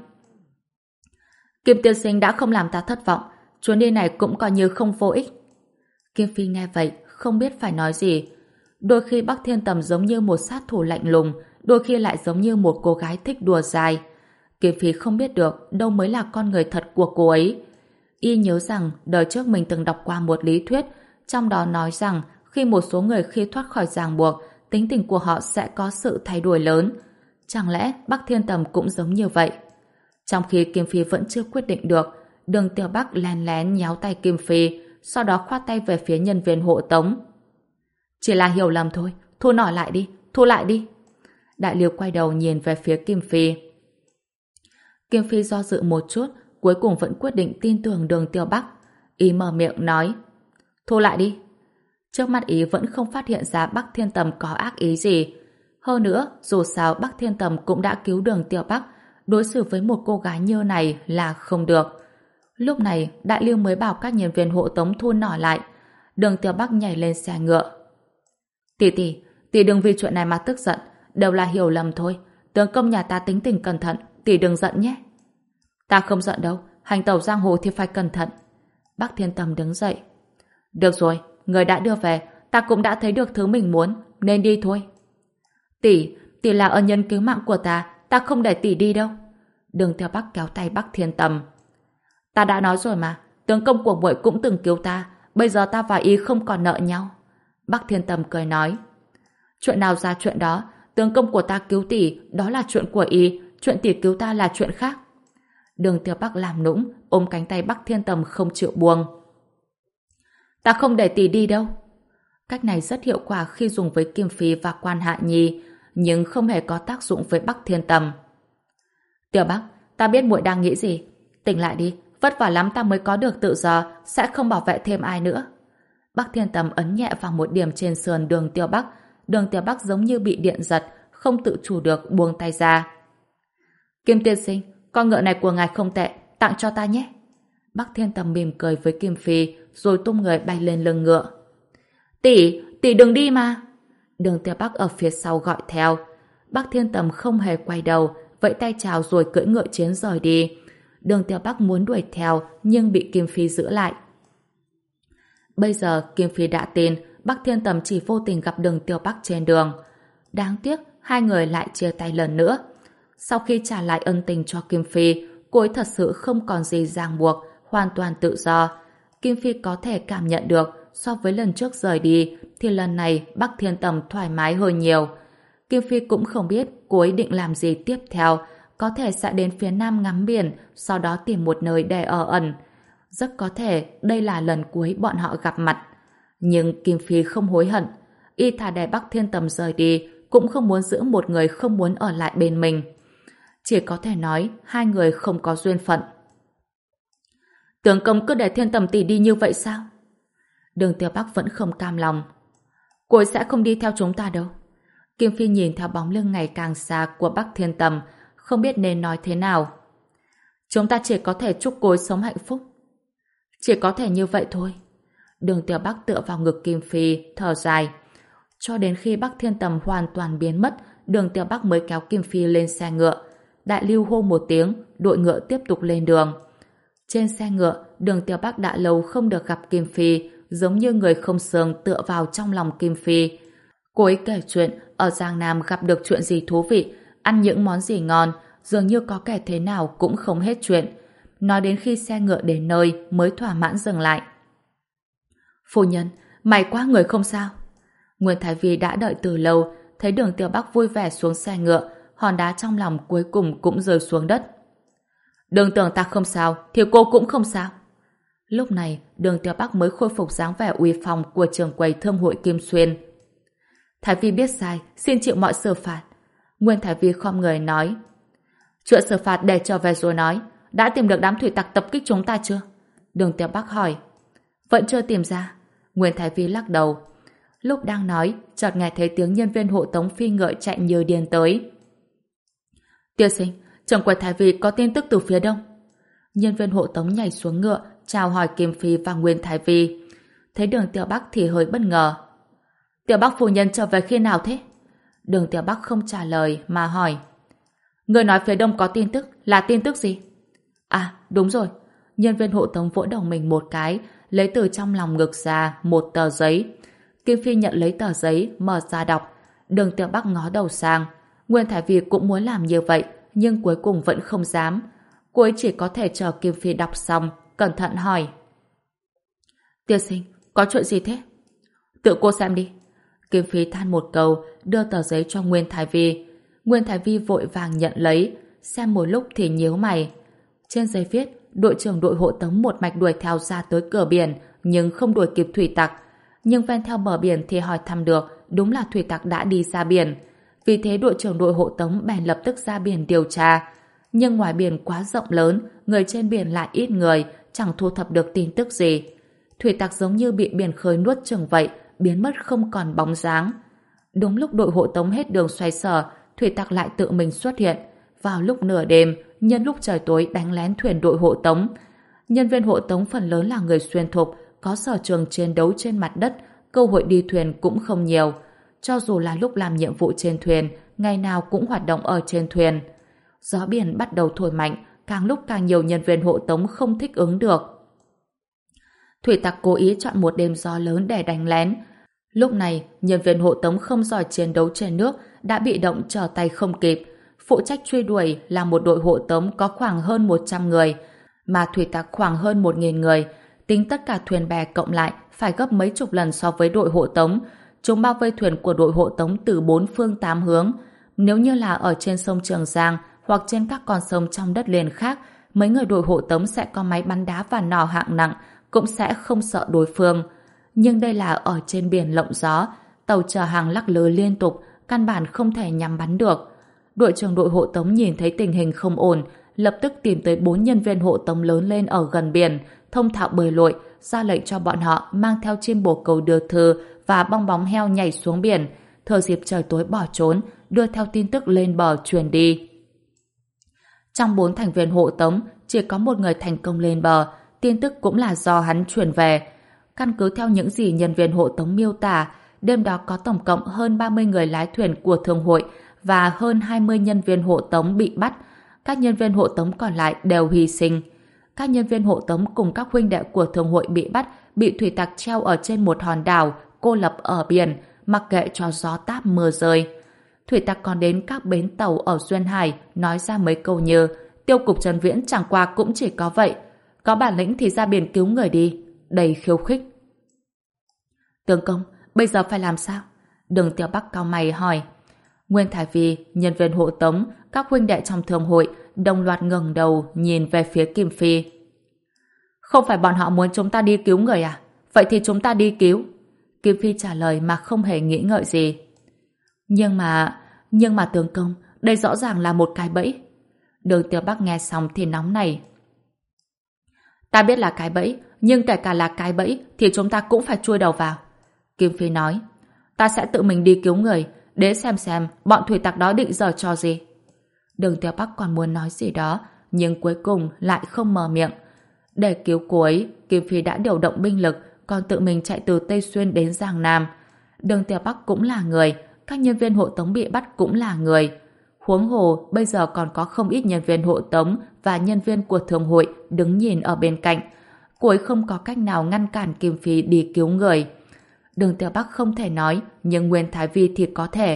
Kim tiên sinh đã không làm ta thất vọng, chuyến đi này cũng coi như không vô ích. Kim Phi nghe vậy, không biết phải nói gì. Đôi khi Bắc Thiên Tầm giống như một sát thủ lạnh lùng, đôi khi lại giống như một cô gái thích đùa dài. Kim Phi không biết được đâu mới là con người thật của cô ấy. Y nhớ rằng đời trước mình từng đọc qua một lý thuyết, trong đó nói rằng khi một số người khi thoát khỏi ràng buộc, tính tình của họ sẽ có sự thay đổi lớn. Chẳng lẽ Bắc Thiên Tầm cũng giống như vậy? Trong khi Kim Phi vẫn chưa quyết định được, Đường Tiểu Bắc lén lén nhéo tay Kim Phi, sau đó khoát tay về phía nhân viên hộ tống. Chỉ là hiểu lầm thôi, thu nỏ lại đi, thu lại đi. Đại Liêu quay đầu nhìn về phía Kim Phi. Kim Phi do dự một chút, cuối cùng vẫn quyết định tin tưởng Đường Tiểu Bắc. Y mở miệng nói, thu lại đi. Trước mắt ý vẫn không phát hiện ra Bắc Thiên Tầm có ác ý gì. Hơn nữa, dù sao Bắc Thiên Tầm cũng đã cứu Đường Tiểu Bắc, đối xử với một cô gái như này là không được. Lúc này, Đại Lưu mới bảo các nhân viên hộ tống thu nỏ lại. Đường Tiểu Bắc nhảy lên xe ngựa. Tỷ tỷ, tỷ đừng vì chuyện này mà tức giận, đều là hiểu lầm thôi. Tướng công nhà ta tính tình cẩn thận, tỷ đừng giận nhé. Ta không giận đâu, hành tẩu giang hồ thì phải cẩn thận. Bắc Thiên Tầm đứng dậy. Được rồi, người đã đưa về, ta cũng đã thấy được thứ mình muốn, nên đi thôi. Tỷ, tỷ là ân nhân cứu mạng của ta, ta không để tỷ đi đâu. Đường Tiểu Bắc kéo tay Bắc Thiên Tầm. Ta đã nói rồi mà, tướng công của muội cũng từng cứu ta, bây giờ ta và y không còn nợ nhau. Bắc Thiên Tầm cười nói. Chuyện nào ra chuyện đó, tướng công của ta cứu tỷ, đó là chuyện của y, chuyện tỷ cứu ta là chuyện khác. Đường Tiểu Bắc làm nũng, ôm cánh tay Bắc Thiên Tầm không chịu buông. Ta không để tỷ đi đâu. Cách này rất hiệu quả khi dùng với Kim Phi và Quan Hạ Nhi, nhưng không hề có tác dụng với Bắc Thiên Tầm. Tiểu Bắc, ta biết muội đang nghĩ gì. Tỉnh lại đi, vất vả lắm ta mới có được tự do, sẽ không bảo vệ thêm ai nữa. Bắc Thiên Tầm ấn nhẹ vào một điểm trên sườn Đường Tiểu Bắc. Đường Tiểu Bắc giống như bị điện giật, không tự chủ được buông tay ra. Kim tiên sinh, con ngựa này của ngài không tệ, tặng cho ta nhé. Bắc Thiên Tầm mỉm cười với Kim Phi, rồi tung người bay lên lưng ngựa. Tỷ, tỷ đừng đi mà. Đường Tiểu Bắc ở phía sau gọi theo. Bắc Thiên Tầm không hề quay đầu, vẫy tay chào rồi cưỡi ngựa chiến rời đi. Đường Tiểu Bắc muốn đuổi theo, nhưng bị Kim Phi giữ lại. Bây giờ Kim Phi đã tin Bắc Thiên Tầm chỉ vô tình gặp Đường Tiểu Bắc trên đường. Đáng tiếc, hai người lại chia tay lần nữa. Sau khi trả lại ân tình cho Kim Phi, cô ấy thật sự không còn gì ràng buộc, hoàn toàn tự do. Kim Phi có thể cảm nhận được so với lần trước rời đi thì lần này Bắc Thiên Tầm thoải mái hơn nhiều. Kim Phi cũng không biết cô ấy định làm gì tiếp theo, có thể sẽ đến phía nam ngắm biển, sau đó tìm một nơi để ở ẩn. Rất có thể đây là lần cuối bọn họ gặp mặt. Nhưng Kim Phi không hối hận. Y thà để Bắc Thiên Tầm rời đi, cũng không muốn giữ một người không muốn ở lại bên mình. Chỉ có thể nói hai người không có duyên phận. Tướng công cứ để Thiên Tầm tỷ đi như vậy sao? Đường Tiểu Bắc vẫn không cam lòng. Cô ấy sẽ không đi theo chúng ta đâu. Kim Phi nhìn theo bóng lưng ngày càng xa của Bắc Thiên Tầm, không biết nên nói thế nào. Chúng ta chỉ có thể chúc cô ấy sống hạnh phúc. Chỉ có thể như vậy thôi. Đường Tiểu Bắc tựa vào ngực Kim Phi, thở dài. Cho đến khi Bắc Thiên Tầm hoàn toàn biến mất, Đường Tiểu Bắc mới kéo Kim Phi lên xe ngựa. Đại lưu hô một tiếng, đội ngựa tiếp tục lên đường. Trên xe ngựa, Đường Tiểu Bắc đã lâu không được gặp Kim Phi, giống như người không xương tựa vào trong lòng Kim Phi. Cô ấy kể chuyện ở Giang Nam gặp được chuyện gì thú vị, ăn những món gì ngon, dường như có kẻ thế nào cũng không hết chuyện. Nói đến khi xe ngựa đến nơi mới thỏa mãn dừng lại. Phu nhân, may quá người không sao. Nguyên Thái Vi đã đợi từ lâu, thấy Đường Tiểu Bắc vui vẻ xuống xe ngựa, hòn đá trong lòng cuối cùng cũng rơi xuống đất. Đừng tưởng ta không sao, thì cô cũng không sao. Lúc này, Đường Tiểu Bắc mới khôi phục dáng vẻ uy phong của trường quầy thương hội Kim Xuyên. Thái Vi biết sai, xin chịu mọi xử phạt. Nguyên Thái Vi khom người nói. Chuyện xử phạt để trở về rồi nói. Đã tìm được đám thủy tặc tập kích chúng ta chưa? Đường Tiểu Bắc hỏi. Vẫn chưa tìm ra. Nguyên Thái Vi lắc đầu. Lúc đang nói, chợt nghe thấy tiếng nhân viên hộ tống phi ngựa chạy như điên tới. Tiên sinh, trưởng quầy Thái Vi có tin tức từ phía đông. Nhân viên hộ tống nhảy xuống ngựa, chào hỏi Kim Phi và Nguyên Thái Vi. Thấy Đường Tiểu Bắc thì hơi bất ngờ. Tiểu Bắc phu nhân trở về khi nào thế? Đường Tiểu Bắc không trả lời mà hỏi. Người nói phía đông có tin tức, là tin tức gì? À, đúng rồi. Nhân viên hộ tống vỗ đầu mình một cái, lấy từ trong lòng ngực ra một tờ giấy. Kim Phi nhận lấy tờ giấy, mở ra đọc. Đường Tiểu Bắc ngó đầu sang. Nguyên Thái Vi cũng muốn làm như vậy, nhưng cuối cùng vẫn không dám. Cô ấy chỉ có thể chờ Kim Phi đọc xong, cẩn thận hỏi. Tiên sinh, có chuyện gì thế? Tự cô xem đi. Kim Phi than một câu, đưa tờ giấy cho Nguyên Thái Vi. Nguyên Thái Vi vội vàng nhận lấy, xem một lúc thì nhíu mày. Trên giấy viết, đội trưởng đội hộ tống một mạch đuổi theo ra tới cửa biển, nhưng không đuổi kịp thủy tặc. Nhưng ven theo bờ biển thì hỏi thăm được, đúng là thủy tặc đã đi ra biển. Vì thế đội trưởng đội hộ tống bèn lập tức ra biển điều tra. Nhưng ngoài biển quá rộng lớn, người trên biển lại ít người, chẳng thu thập được tin tức gì. Thủy tặc giống như bị biển khơi nuốt chửng vậy, biến mất không còn bóng dáng. Đúng lúc đội hộ tống hết đường xoay sở, thủy tặc lại tự mình xuất hiện. Vào lúc nửa đêm, nhân lúc trời tối đánh lén thuyền đội hộ tống. Nhân viên hộ tống phần lớn là người xuyên thục, có sở trường chiến đấu trên mặt đất, cơ hội đi thuyền cũng không nhiều. Cho dù là lúc làm nhiệm vụ trên thuyền, ngày nào cũng hoạt động ở trên thuyền. Gió biển bắt đầu thổi mạnh, càng lúc càng nhiều nhân viên hộ tống không thích ứng được. Thủy tặc cố ý chọn một đêm gió lớn để đánh lén. Lúc này, nhân viên hộ tống không giỏi chiến đấu trên nước đã bị động trở tay không kịp. Phụ trách truy đuổi là một đội hộ tống có khoảng hơn một trăm người, mà thủy tặc khoảng hơn một nghìn người. Tính tất cả thuyền bè cộng lại phải gấp mấy chục lần so với đội hộ tống. Chúng bao vây thuyền của đội hộ tống từ bốn phương tám hướng. Nếu như là ở trên sông Trường Giang hoặc trên các con sông trong đất liền khác, mấy người đội hộ tống sẽ có máy bắn đá và nỏ hạng nặng, cũng sẽ không sợ đối phương. Nhưng đây là ở trên biển lộng gió, tàu chở hàng lắc lư liên tục, căn bản không thể nhắm bắn được. Đội trưởng đội hộ tống nhìn thấy tình hình không ổn, lập tức tìm tới bốn nhân viên hộ tống lớn lên ở gần biển, thông thạo bơi lội, ra lệnh cho bọn họ mang theo chim bồ câu đưa thư và bong bóng heo nhảy xuống biển, thừa dịp trời tối bỏ trốn, đưa theo tin tức lên bờ truyền đi. Trong bốn thành viên hộ tống, chỉ có một người thành công lên bờ, tin tức cũng là do hắn truyền về. Căn cứ theo những gì nhân viên hộ tống miêu tả, đêm đó có tổng cộng hơn ba mươi người lái thuyền của thương hội và hơn hai mươi nhân viên hộ tống bị bắt. Các nhân viên hộ tống còn lại đều hy sinh. Các nhân viên hộ tống cùng các huynh đệ của thương hội bị bắt, bị thủy tặc treo ở trên một hòn đảo, cô lập ở biển, mặc kệ cho gió táp mưa rơi. Thủy tặc còn đến các bến tàu ở Duyên Hải, nói ra mấy câu như tiêu cục Trần Viễn chẳng qua cũng chỉ có vậy. Có bản lĩnh thì ra biển cứu người đi. Đầy khiêu khích. Tướng công, bây giờ phải làm sao? Đường Tiểu Bắc cau mày hỏi. Nguyên Thái Vi, nhân viên hộ tống, các huynh đệ trong thương hội đồng loạt ngẩng đầu nhìn về phía Kim Phi. Không phải bọn họ muốn chúng ta đi cứu người à? Vậy thì chúng ta đi cứu. Kim Phi trả lời mà không hề nghĩ ngợi gì. Nhưng mà, nhưng mà tướng công, đây rõ ràng là một cái bẫy. Đường Tiểu Bắc nghe xong thì nóng nảy. Ta biết là cái bẫy, nhưng kể cả là cái bẫy thì chúng ta cũng phải chui đầu vào. Kim Phi nói, ta sẽ tự mình đi cứu người, để xem xem bọn thủy tặc đó định giở trò gì. Đường Tiểu Bắc còn muốn nói gì đó, nhưng cuối cùng lại không mở miệng. Để cứu cô ấy, Kim Phi đã điều động binh lực, còn tự mình chạy từ Tây Xuyên đến Giang Nam. Đường Tiểu Bắc cũng là người, các nhân viên hộ tống bị bắt cũng là người. Huống hồ, bây giờ còn có không ít nhân viên hộ tống và nhân viên của thường hội đứng nhìn ở bên cạnh. Cô ấy không có cách nào ngăn cản Kim Phi đi cứu người. Đường Tiểu Bắc không thể nói, nhưng Nguyên Thái Vi thì có thể.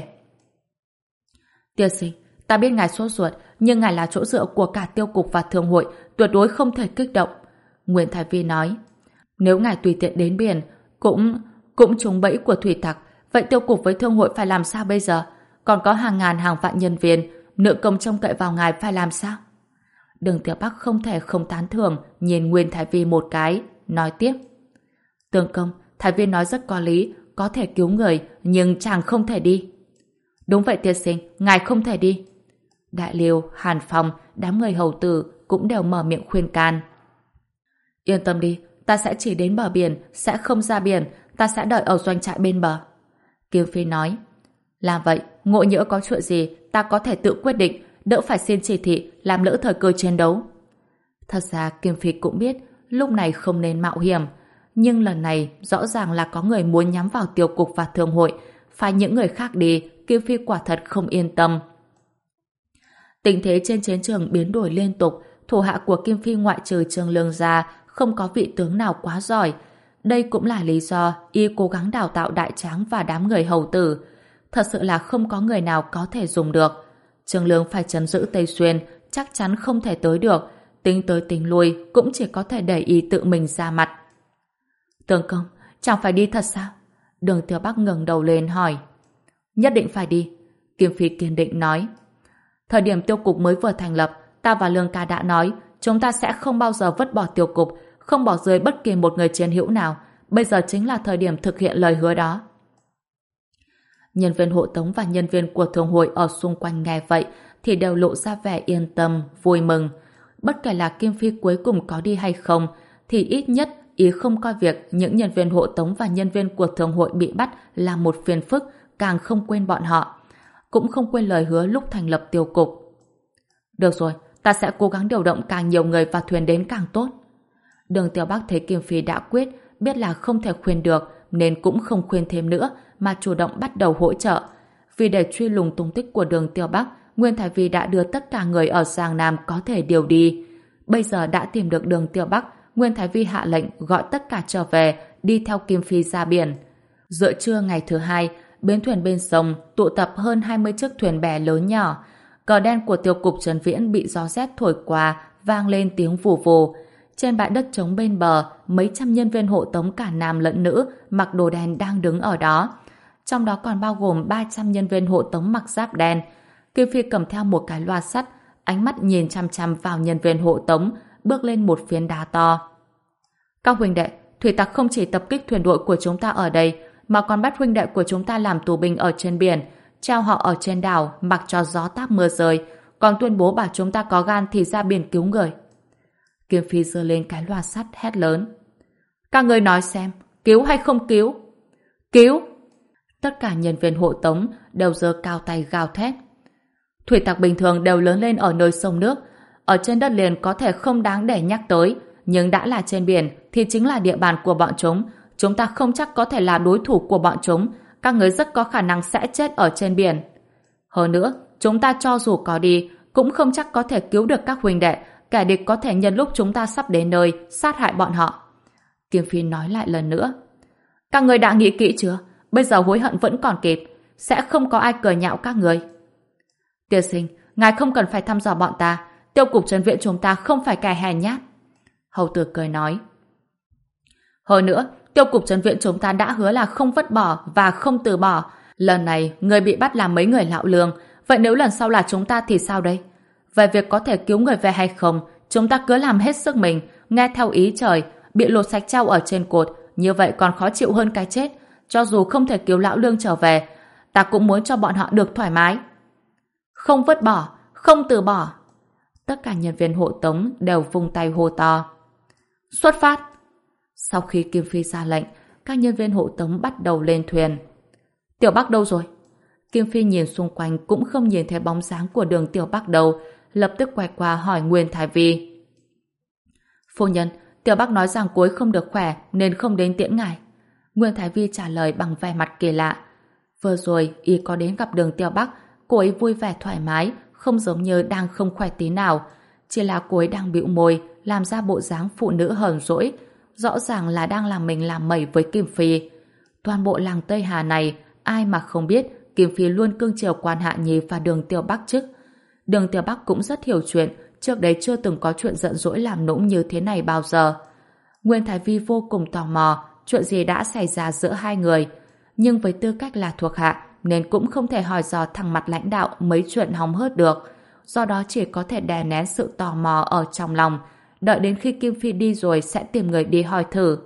Tiên sinh, ta biết ngài sốt ruột, nhưng ngài là chỗ dựa của cả tiêu cục và thường hội, tuyệt đối không thể kích động. Nguyên Thái Vi nói, nếu ngài tùy tiện đến biển, cũng cũng trúng bẫy của thủy tặc, vậy tiêu cục với thương hội phải làm sao bây giờ? Còn có hàng ngàn hàng vạn nhân viên, nợ công trông cậy vào ngài phải làm sao? Đường Tiểu Bắc không thể không tán thưởng, nhìn Nguyên Thái Vi một cái, nói tiếp. Tương công, Thái Vi nói rất có lý, có thể cứu người, nhưng chàng không thể đi. Đúng vậy tiên sinh, ngài không thể đi. Đại Liêu, Hàn Phong, đám người hầu tử cũng đều mở miệng khuyên can. Yên tâm đi, ta sẽ chỉ đến bờ biển, sẽ không ra biển, ta sẽ đợi ở doanh trại bên bờ. Kim Phi nói, làm vậy, ngộ nhỡ có chuyện gì, ta có thể tự quyết định, đỡ phải xin chỉ thị, làm lỡ thời cơ chiến đấu. Thật ra Kim Phi cũng biết, lúc này không nên mạo hiểm, nhưng lần này rõ ràng là có người muốn nhắm vào tiêu cục và thương hội, phải những người khác đi, Kim Phi quả thật không yên tâm. Tình thế trên chiến trường biến đổi liên tục, thủ hạ của Kim Phi ngoại trừ Trương Lương ra, không có vị tướng nào quá giỏi. Đây cũng là lý do y cố gắng đào tạo Đại Tráng và đám người hầu tử. Thật sự là không có người nào có thể dùng được. Trương Lương phải trấn giữ Tây Xuyên, chắc chắn không thể tới được. Tính tới tính lui, cũng chỉ có thể đẩy y tự mình ra mặt. Tướng công, chẳng phải đi thật sao? Đường Tiểu Bắc ngẩng đầu lên hỏi. Nhất định phải đi. Kim Phi kiên định nói. Thời điểm tiêu cục mới vừa thành lập, ta và Lương ca đã nói, chúng ta sẽ không bao giờ vứt bỏ tiêu cục, không bỏ rơi bất kỳ một người chiến hữu nào. Bây giờ chính là thời điểm thực hiện lời hứa đó. Nhân viên hộ tống và nhân viên của thường hội ở xung quanh nghe vậy thì đều lộ ra vẻ yên tâm, vui mừng. Bất kể là Kim Phi cuối cùng có đi hay không, thì ít nhất ý không coi việc những nhân viên hộ tống và nhân viên của thường hội bị bắt là một phiền phức, càng không quên bọn họ. Cũng không quên lời hứa lúc thành lập tiêu cục. Được rồi, ta sẽ cố gắng điều động càng nhiều người và thuyền đến càng tốt. Đường Tiểu Bắc thấy Kim Phi đã quyết, biết là không thể khuyên được, nên cũng không khuyên thêm nữa, mà chủ động bắt đầu hỗ trợ. Vì để truy lùng tung tích của Đường Tiểu Bắc, Nguyên Thái Vi đã đưa tất cả người ở Giang Nam có thể điều đi. Bây giờ đã tìm được Đường Tiểu Bắc, Nguyên Thái Vi hạ lệnh gọi tất cả trở về, đi theo Kim Phi ra biển. Giữa trưa ngày thứ hai, bến thuyền bên sông tụ tập hơn hai mươi chiếc thuyền bè lớn nhỏ. Cờ đen của tiêu cục Trấn Viễn bị gió rét thổi qua, vang lên tiếng vù vù. Trên bãi đất trống bên bờ, mấy trăm nhân viên hộ tống cả nam lẫn nữ mặc đồ đen đang đứng ở đó. Trong đó còn bao gồm ba trăm nhân viên hộ tống mặc giáp đen. Kim Phi cầm theo một cái loa sắt, ánh mắt nhìn chăm chăm vào nhân viên hộ tống, bước lên một phiến đá to. Các huynh đệ, thủy tặc không chỉ tập kích thuyền đội của chúng ta ở đây, mà còn bắt huynh đệ của chúng ta làm tù binh ở trên biển, treo họ ở trên đảo, mặc cho gió táp mưa rơi, còn tuyên bố bảo chúng ta có gan thì ra biển cứu người. Kim Phi giơ lên cái loa sắt hét lớn. Các người nói xem, cứu hay không cứu? Cứu! Tất cả nhân viên hộ tống đều giơ cao tay gào thét. Thủy tặc bình thường đều lớn lên ở nơi sông nước, ở trên đất liền có thể không đáng để nhắc tới, nhưng đã là trên biển thì chính là địa bàn của bọn chúng. Chúng ta không chắc có thể là đối thủ của bọn chúng, các người rất có khả năng sẽ chết ở trên biển. Hơn nữa, chúng ta cho dù có đi, cũng không chắc có thể cứu được các huynh đệ, kẻ địch có thể nhân lúc chúng ta sắp đến nơi, sát hại bọn họ. Kim Phi nói lại lần nữa. Các người đã nghĩ kỹ chưa? Bây giờ hối hận vẫn còn kịp, sẽ không có ai cười nhạo các người. Tiên sinh, ngài không cần phải thăm dò bọn ta, tiêu cục Trấn Viễn chúng ta không phải kẻ hèn nhát. Hầu tử cười nói. Hơn nữa, tiêu cục Trấn Viễn chúng ta đã hứa là không vứt bỏ và không từ bỏ. Lần này, người bị bắt là mấy người lão lương, vậy nếu lần sau là chúng ta thì sao đây? Về việc có thể cứu người về hay không, chúng ta cứ làm hết sức mình, nghe theo ý trời, bị lột sạch treo ở trên cột, như vậy còn khó chịu hơn cái chết. Cho dù không thể cứu lão lương trở về, ta cũng muốn cho bọn họ được thoải mái. Không vứt bỏ, không từ bỏ. Tất cả nhân viên hộ tống đều vung tay hô to. Xuất phát! Sau khi Kim Phi ra lệnh, các nhân viên hộ tống bắt đầu lên thuyền. Tiểu Bắc đâu rồi? Kim Phi nhìn xung quanh cũng không nhìn thấy bóng dáng của Đường Tiểu Bắc đâu, lập tức quay qua hỏi Nguyên Thái Vi. Phu nhân, Tiểu Bắc nói rằng cô ấy không được khỏe nên không đến tiễn ngài. Nguyên Thái Vi trả lời bằng vẻ mặt kỳ lạ. Vừa rồi, y có đến gặp Đường Tiêu Bắc, cô ấy vui vẻ thoải mái, không giống như đang không khỏe tí nào. Chỉ là cô ấy đang bĩu môi, làm ra bộ dáng phụ nữ hờn dỗi. Rõ ràng là đang làm mình làm mẩy với Kim Phi. Toàn bộ làng Tây Hà này, ai mà không biết Kim Phi luôn cưng chiều Quan Hạ Nhi và Đường Tiêu Bắc chứ. Đường Tiêu Bắc cũng rất hiểu chuyện, trước đấy chưa từng có chuyện giận dỗi làm nũng như thế này bao giờ. Nguyên Thái Vi vô cùng tò mò chuyện gì đã xảy ra giữa hai người, nhưng với tư cách là thuộc hạ nên cũng không thể hỏi dò thẳng mặt lãnh đạo mấy chuyện hóng hớt được, do đó chỉ có thể đè nén sự tò mò ở trong lòng, đợi đến khi Kim Phi đi rồi sẽ tìm người đi hỏi thử.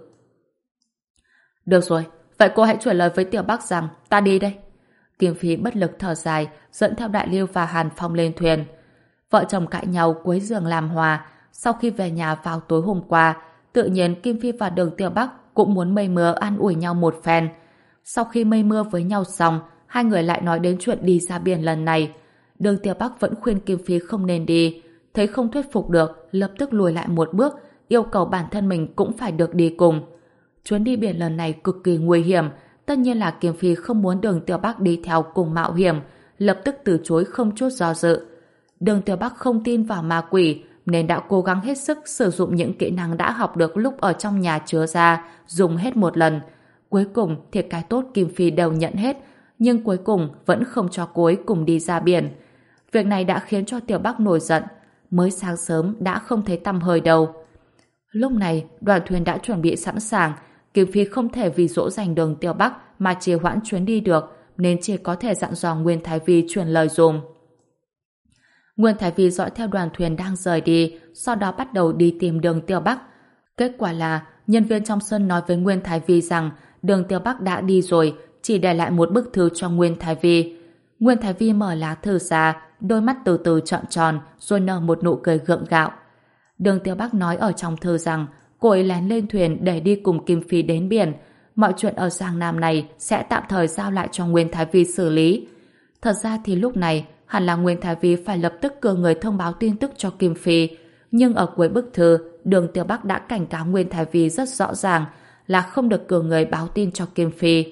Được rồi, vậy cô hãy chuyển lời với Tiểu Bắc rằng ta đi đây. Kim Phi bất lực thở dài, dẫn theo Đại Lưu và Hàn Phong lên thuyền. Vợ chồng cãi nhau cuối giường làm hòa. Sau khi về nhà vào tối hôm qua, tự nhiên Kim Phi và Đường Tiêu Bắc cũng muốn mây mưa an ủi nhau một phen. Sau khi mây mưa với nhau xong, hai người lại nói đến chuyện đi ra biển lần này. Đường Tiêu Bắc vẫn khuyên Kim Phi không nên đi, thấy không thuyết phục được, lập tức lùi lại một bước, yêu cầu bản thân mình cũng phải được đi cùng. Chuyến đi biển lần này cực kỳ nguy hiểm, tất nhiên là Kim Phi không muốn Đường Tiêu Bắc đi theo cùng mạo hiểm, lập tức từ chối không chút do dự. Đường Tiêu Bắc không tin vào ma quỷ, nên đã cố gắng hết sức sử dụng những kỹ năng đã học được lúc ở trong nhà chứa ra, dùng hết một lần. Cuối cùng thì cái tốt Kim Phi đều nhận hết, nhưng cuối cùng vẫn không cho cô ấy cùng đi ra biển. Việc này đã khiến cho Tiểu Bắc nổi giận, mới sáng sớm đã không thấy tăm hơi đâu. Lúc này, đoàn thuyền đã chuẩn bị sẵn sàng, Kim Phi không thể vì dỗ dành Đường Tiêu Bắc mà trì hoãn chuyến đi được, nên chỉ có thể dặn dò Nguyên Thái Vi truyền lời dùm. Nguyên Thái Vi dõi theo đoàn thuyền đang rời đi, sau đó bắt đầu đi tìm Đường Tiêu Bắc. Kết quả là, nhân viên trong sân nói với Nguyên Thái Vi rằng Đường Tiêu Bắc đã đi rồi, chỉ để lại một bức thư cho Nguyên Thái Vi. Nguyên Thái Vi mở lá thư ra, đôi mắt từ từ trợn tròn, rồi nở một nụ cười gượng gạo. Đường Tiêu Bắc nói ở trong thư rằng cô ấy lén lên thuyền để đi cùng Kim Phi đến biển. Mọi chuyện ở Giang Nam này sẽ tạm thời giao lại cho Nguyên Thái Vi xử lý. Thật ra thì lúc này hẳn là Nguyên Thái Vi phải lập tức cử người thông báo tin tức cho Kim Phi. Nhưng ở cuối bức thư, Đường Tiêu Bắc đã cảnh cáo Nguyên Thái Vi rất rõ ràng là không được cử người báo tin cho Kim Phi.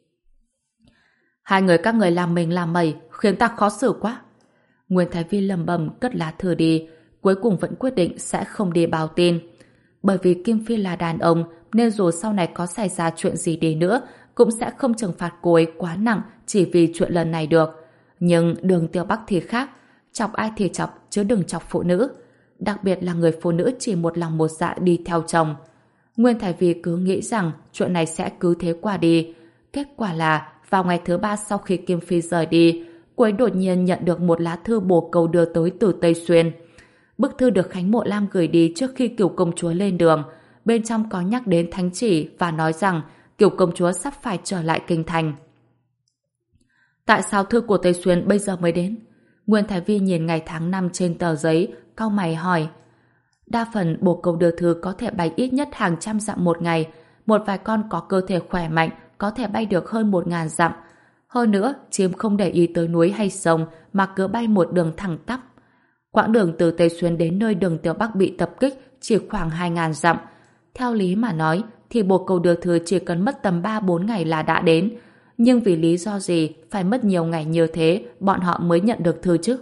Hai người các người làm mình làm mẩy, khiến ta khó xử quá. Nguyên Thái Vi lầm bầm cất lá thư đi, cuối cùng vẫn quyết định sẽ không đi báo tin. Bởi vì Kim Phi là đàn ông, nên dù sau này có xảy ra chuyện gì đi nữa, cũng sẽ không trừng phạt cô ấy quá nặng chỉ vì chuyện lần này được. Nhưng Đường Tiêu Bắc thì khác, chọc ai thì chọc, chứ đừng chọc phụ nữ. Đặc biệt là người phụ nữ chỉ một lòng một dạ đi theo chồng. Nguyên Thái Vi cứ nghĩ rằng chuyện này sẽ cứ thế qua đi. Kết quả là, vào ngày thứ ba sau khi Kim Phi rời đi, cô ấy đột nhiên nhận được một lá thư bồ câu đưa tới từ Tây Xuyên. Bức thư được Khánh Mộ Lam gửi đi trước khi Cửu Công Chúa lên đường. Bên trong có nhắc đến thánh chỉ và nói rằng Cửu Công Chúa sắp phải trở lại kinh thành. Tại sao thư của Tây Xuyên bây giờ mới đến? Nguyên Thái Vi nhìn ngày tháng năm trên tờ giấy, cau mày hỏi. Đa phần bồ câu đưa thư có thể bay ít nhất hàng trăm dặm một ngày. Một vài con có cơ thể khỏe mạnh có thể bay được hơn một ngàn dặm. Hơn nữa, chim không để ý tới núi hay sông mà cứ bay một đường thẳng tắp. Quãng đường từ Tây Xuyên đến nơi Đường Tiêu Bắc bị tập kích chỉ khoảng hai ngàn dặm. Theo lý mà nói, thì bồ câu đưa thư chỉ cần mất tầm ba bốn ngày là đã đến. Nhưng vì lý do gì phải mất nhiều ngày như thế bọn họ mới nhận được thư chứ?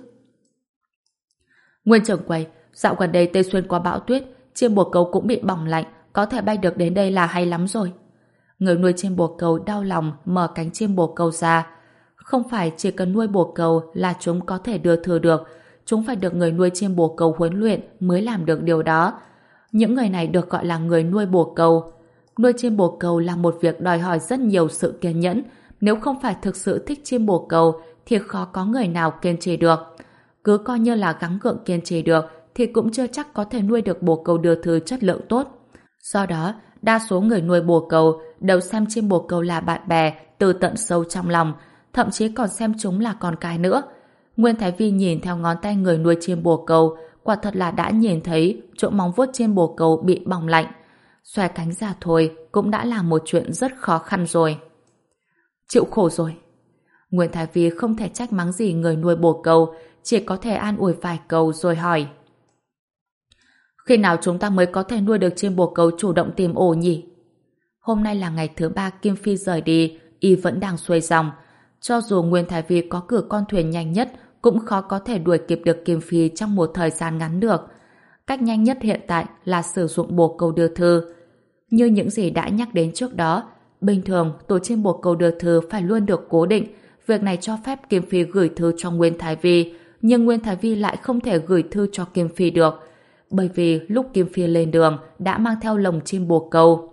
Nguyên trưởng quầy, dạo gần đây Tây Xuyên có bão tuyết, chim bồ câu cũng bị bỏng lạnh, có thể bay được đến đây là hay lắm rồi. Người nuôi chim bồ câu đau lòng mở cánh chim bồ câu ra. Không phải chỉ cần nuôi bồ câu là chúng có thể đưa thư được, chúng phải được người nuôi chim bồ câu huấn luyện mới làm được điều đó. Những người này được gọi là người nuôi bồ câu. Nuôi chim bồ câu là một việc đòi hỏi rất nhiều sự kiên nhẫn. Nếu không phải thực sự thích chim bồ câu thì khó có người nào kiên trì được. Cứ coi như là gắng gượng kiên trì được thì cũng chưa chắc có thể nuôi được bồ câu đưa thư chất lượng tốt. Do đó, đa số người nuôi bồ câu đều xem chim bồ câu là bạn bè từ tận sâu trong lòng, thậm chí còn xem chúng là con cái nữa. Nguyên Thái Vi nhìn theo ngón tay người nuôi chim bồ câu, quả thật là đã nhìn thấy chỗ móng vuốt chim bồ câu bị bỏng lạnh. Xòe cánh ra thôi cũng đã là một chuyện rất khó khăn rồi. Chịu khổ rồi. Nguyên Thái Vi không thể trách mắng gì người nuôi bồ câu, chỉ có thể an ủi vài câu rồi hỏi. Khi nào chúng ta mới có thể nuôi được chim bồ câu chủ động tìm ổ nhỉ? Hôm nay là ngày thứ ba Kim Phi rời đi, y vẫn đang xuôi dòng. Cho dù Nguyên Thái Vi có cử con thuyền nhanh nhất, cũng khó có thể đuổi kịp được Kim Phi trong một thời gian ngắn được. Cách nhanh nhất hiện tại là sử dụng bồ câu đưa thư. Như những gì đã nhắc đến trước đó, bình thường tổ trên bồ câu đưa thư phải luôn được cố định. Việc này cho phép Kim Phi gửi thư cho Nguyên Thái Vi, nhưng Nguyên Thái Vi lại không thể gửi thư cho Kim Phi được, bởi vì lúc Kim Phi lên đường đã mang theo lồng chim bồ câu.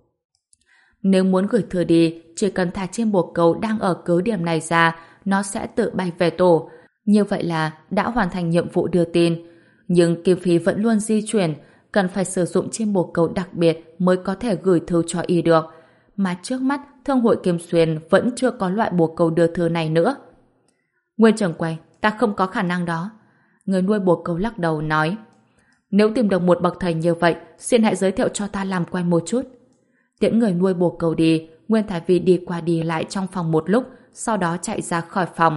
Nếu muốn gửi thư đi, chỉ cần thả chim bồ câu đang ở cứ điểm này ra, nó sẽ tự bay về tổ. Như vậy là đã hoàn thành nhiệm vụ đưa tin. Nhưng Kim Phi vẫn luôn di chuyển, cần phải sử dụng chim bồ câu đặc biệt mới có thể gửi thư cho y được. Mà trước mắt, Thương hội Kim Xuyên vẫn chưa có loại bồ câu đưa thư này nữa. Nguyên trưởng quầy, ta không có khả năng đó. Người nuôi bồ câu lắc đầu nói, nếu tìm được một bậc thầy như vậy, xin hãy giới thiệu cho ta làm quen một chút. Tiễn người nuôi bồ câu đi, Nguyên Thái Vi đi qua đi lại trong phòng một lúc, sau đó chạy ra khỏi phòng.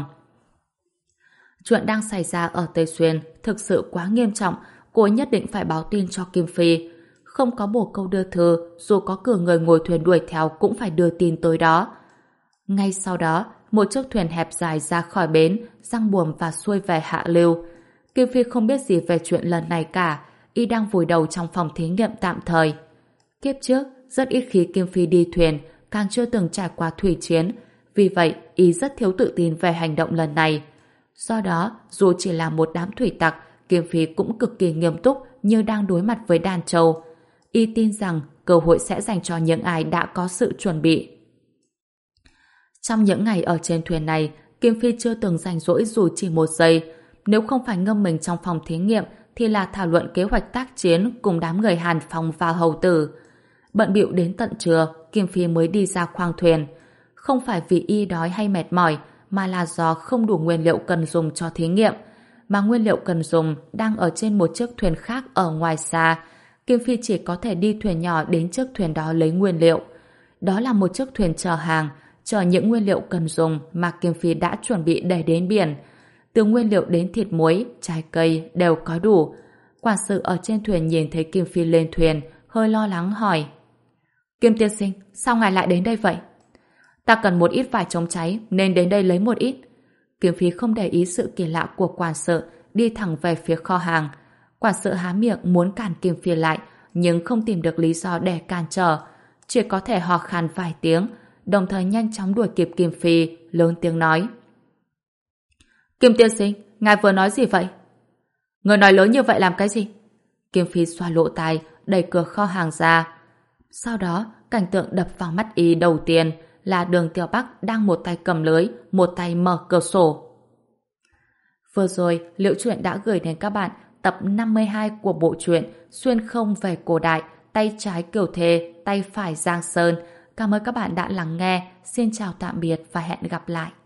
Chuyện đang xảy ra ở Tây Xuyên thực sự quá nghiêm trọng, cô nhất định phải báo tin cho Kim Phi. Không có bồ câu đưa thư, dù có cử người ngồi thuyền đuổi theo cũng phải đưa tin tới đó. Ngay sau đó, một chiếc thuyền hẹp dài ra khỏi bến, giăng buồm và xuôi về hạ lưu. Kim Phi không biết gì về chuyện lần này cả, y đang vùi đầu trong phòng thí nghiệm tạm thời. Kiếp trước, rất ít khi Kim Phi đi thuyền, càng chưa từng trải qua thủy chiến, vì vậy y rất thiếu tự tin về hành động lần này. Do đó, dù chỉ là một đám thủy tặc, Kim Phi cũng cực kỳ nghiêm túc như đang đối mặt với đàn trâu. Y tin rằng cơ hội sẽ dành cho những ai đã có sự chuẩn bị. Trong những ngày ở trên thuyền này, Kim Phi chưa từng rảnh rỗi dù chỉ một giây. Nếu không phải ngâm mình trong phòng thí nghiệm thì là thảo luận kế hoạch tác chiến cùng đám người Hàn Phong và Hầu Tử. Bận bịu đến tận trưa, Kim Phi mới đi ra khoang thuyền. Không phải vì y đói hay mệt mỏi, mà là do không đủ nguyên liệu cần dùng cho thí nghiệm. Mà nguyên liệu cần dùng đang ở trên một chiếc thuyền khác ở ngoài xa. Kim Phi chỉ có thể đi thuyền nhỏ đến chiếc thuyền đó lấy nguyên liệu. Đó là một chiếc thuyền chở hàng, chở những nguyên liệu cần dùng mà Kim Phi đã chuẩn bị để đến biển. Từ nguyên liệu đến thịt muối, trái cây đều có đủ. Quản sự ở trên thuyền nhìn thấy Kim Phi lên thuyền, hơi lo lắng hỏi, Kim tiên sinh, sao ngài lại đến đây vậy? Ta cần một ít vải chống cháy nên đến đây lấy một ít. Kim Phi không để ý sự kỳ lạ của quản sự, đi thẳng về phía kho hàng. Quản sự há miệng muốn cản Kim Phi lại, nhưng không tìm được lý do để cản trở, chỉ có thể hò khan vài tiếng, đồng thời nhanh chóng đuổi kịp Kim Phi, lớn tiếng nói, Kim tiên sinh, ngài vừa nói gì vậy? Người nói lớn như vậy làm cái gì? Kim Phi xoa lỗ tai, đẩy cửa kho hàng ra. Sau đó, cảnh tượng đập vào mắt y đầu tiên là Đường Tiểu Bắc đang một tay cầm lưới, một tay mở cửa sổ. Vừa rồi, Liễu Chuyện đã gửi đến các bạn tập năm mươi hai của bộ truyện Xuyên không về cổ đại, tay trái Kiều Thề, tay phải Giang Sơn. Cảm ơn các bạn đã lắng nghe. Xin chào tạm biệt và hẹn gặp lại.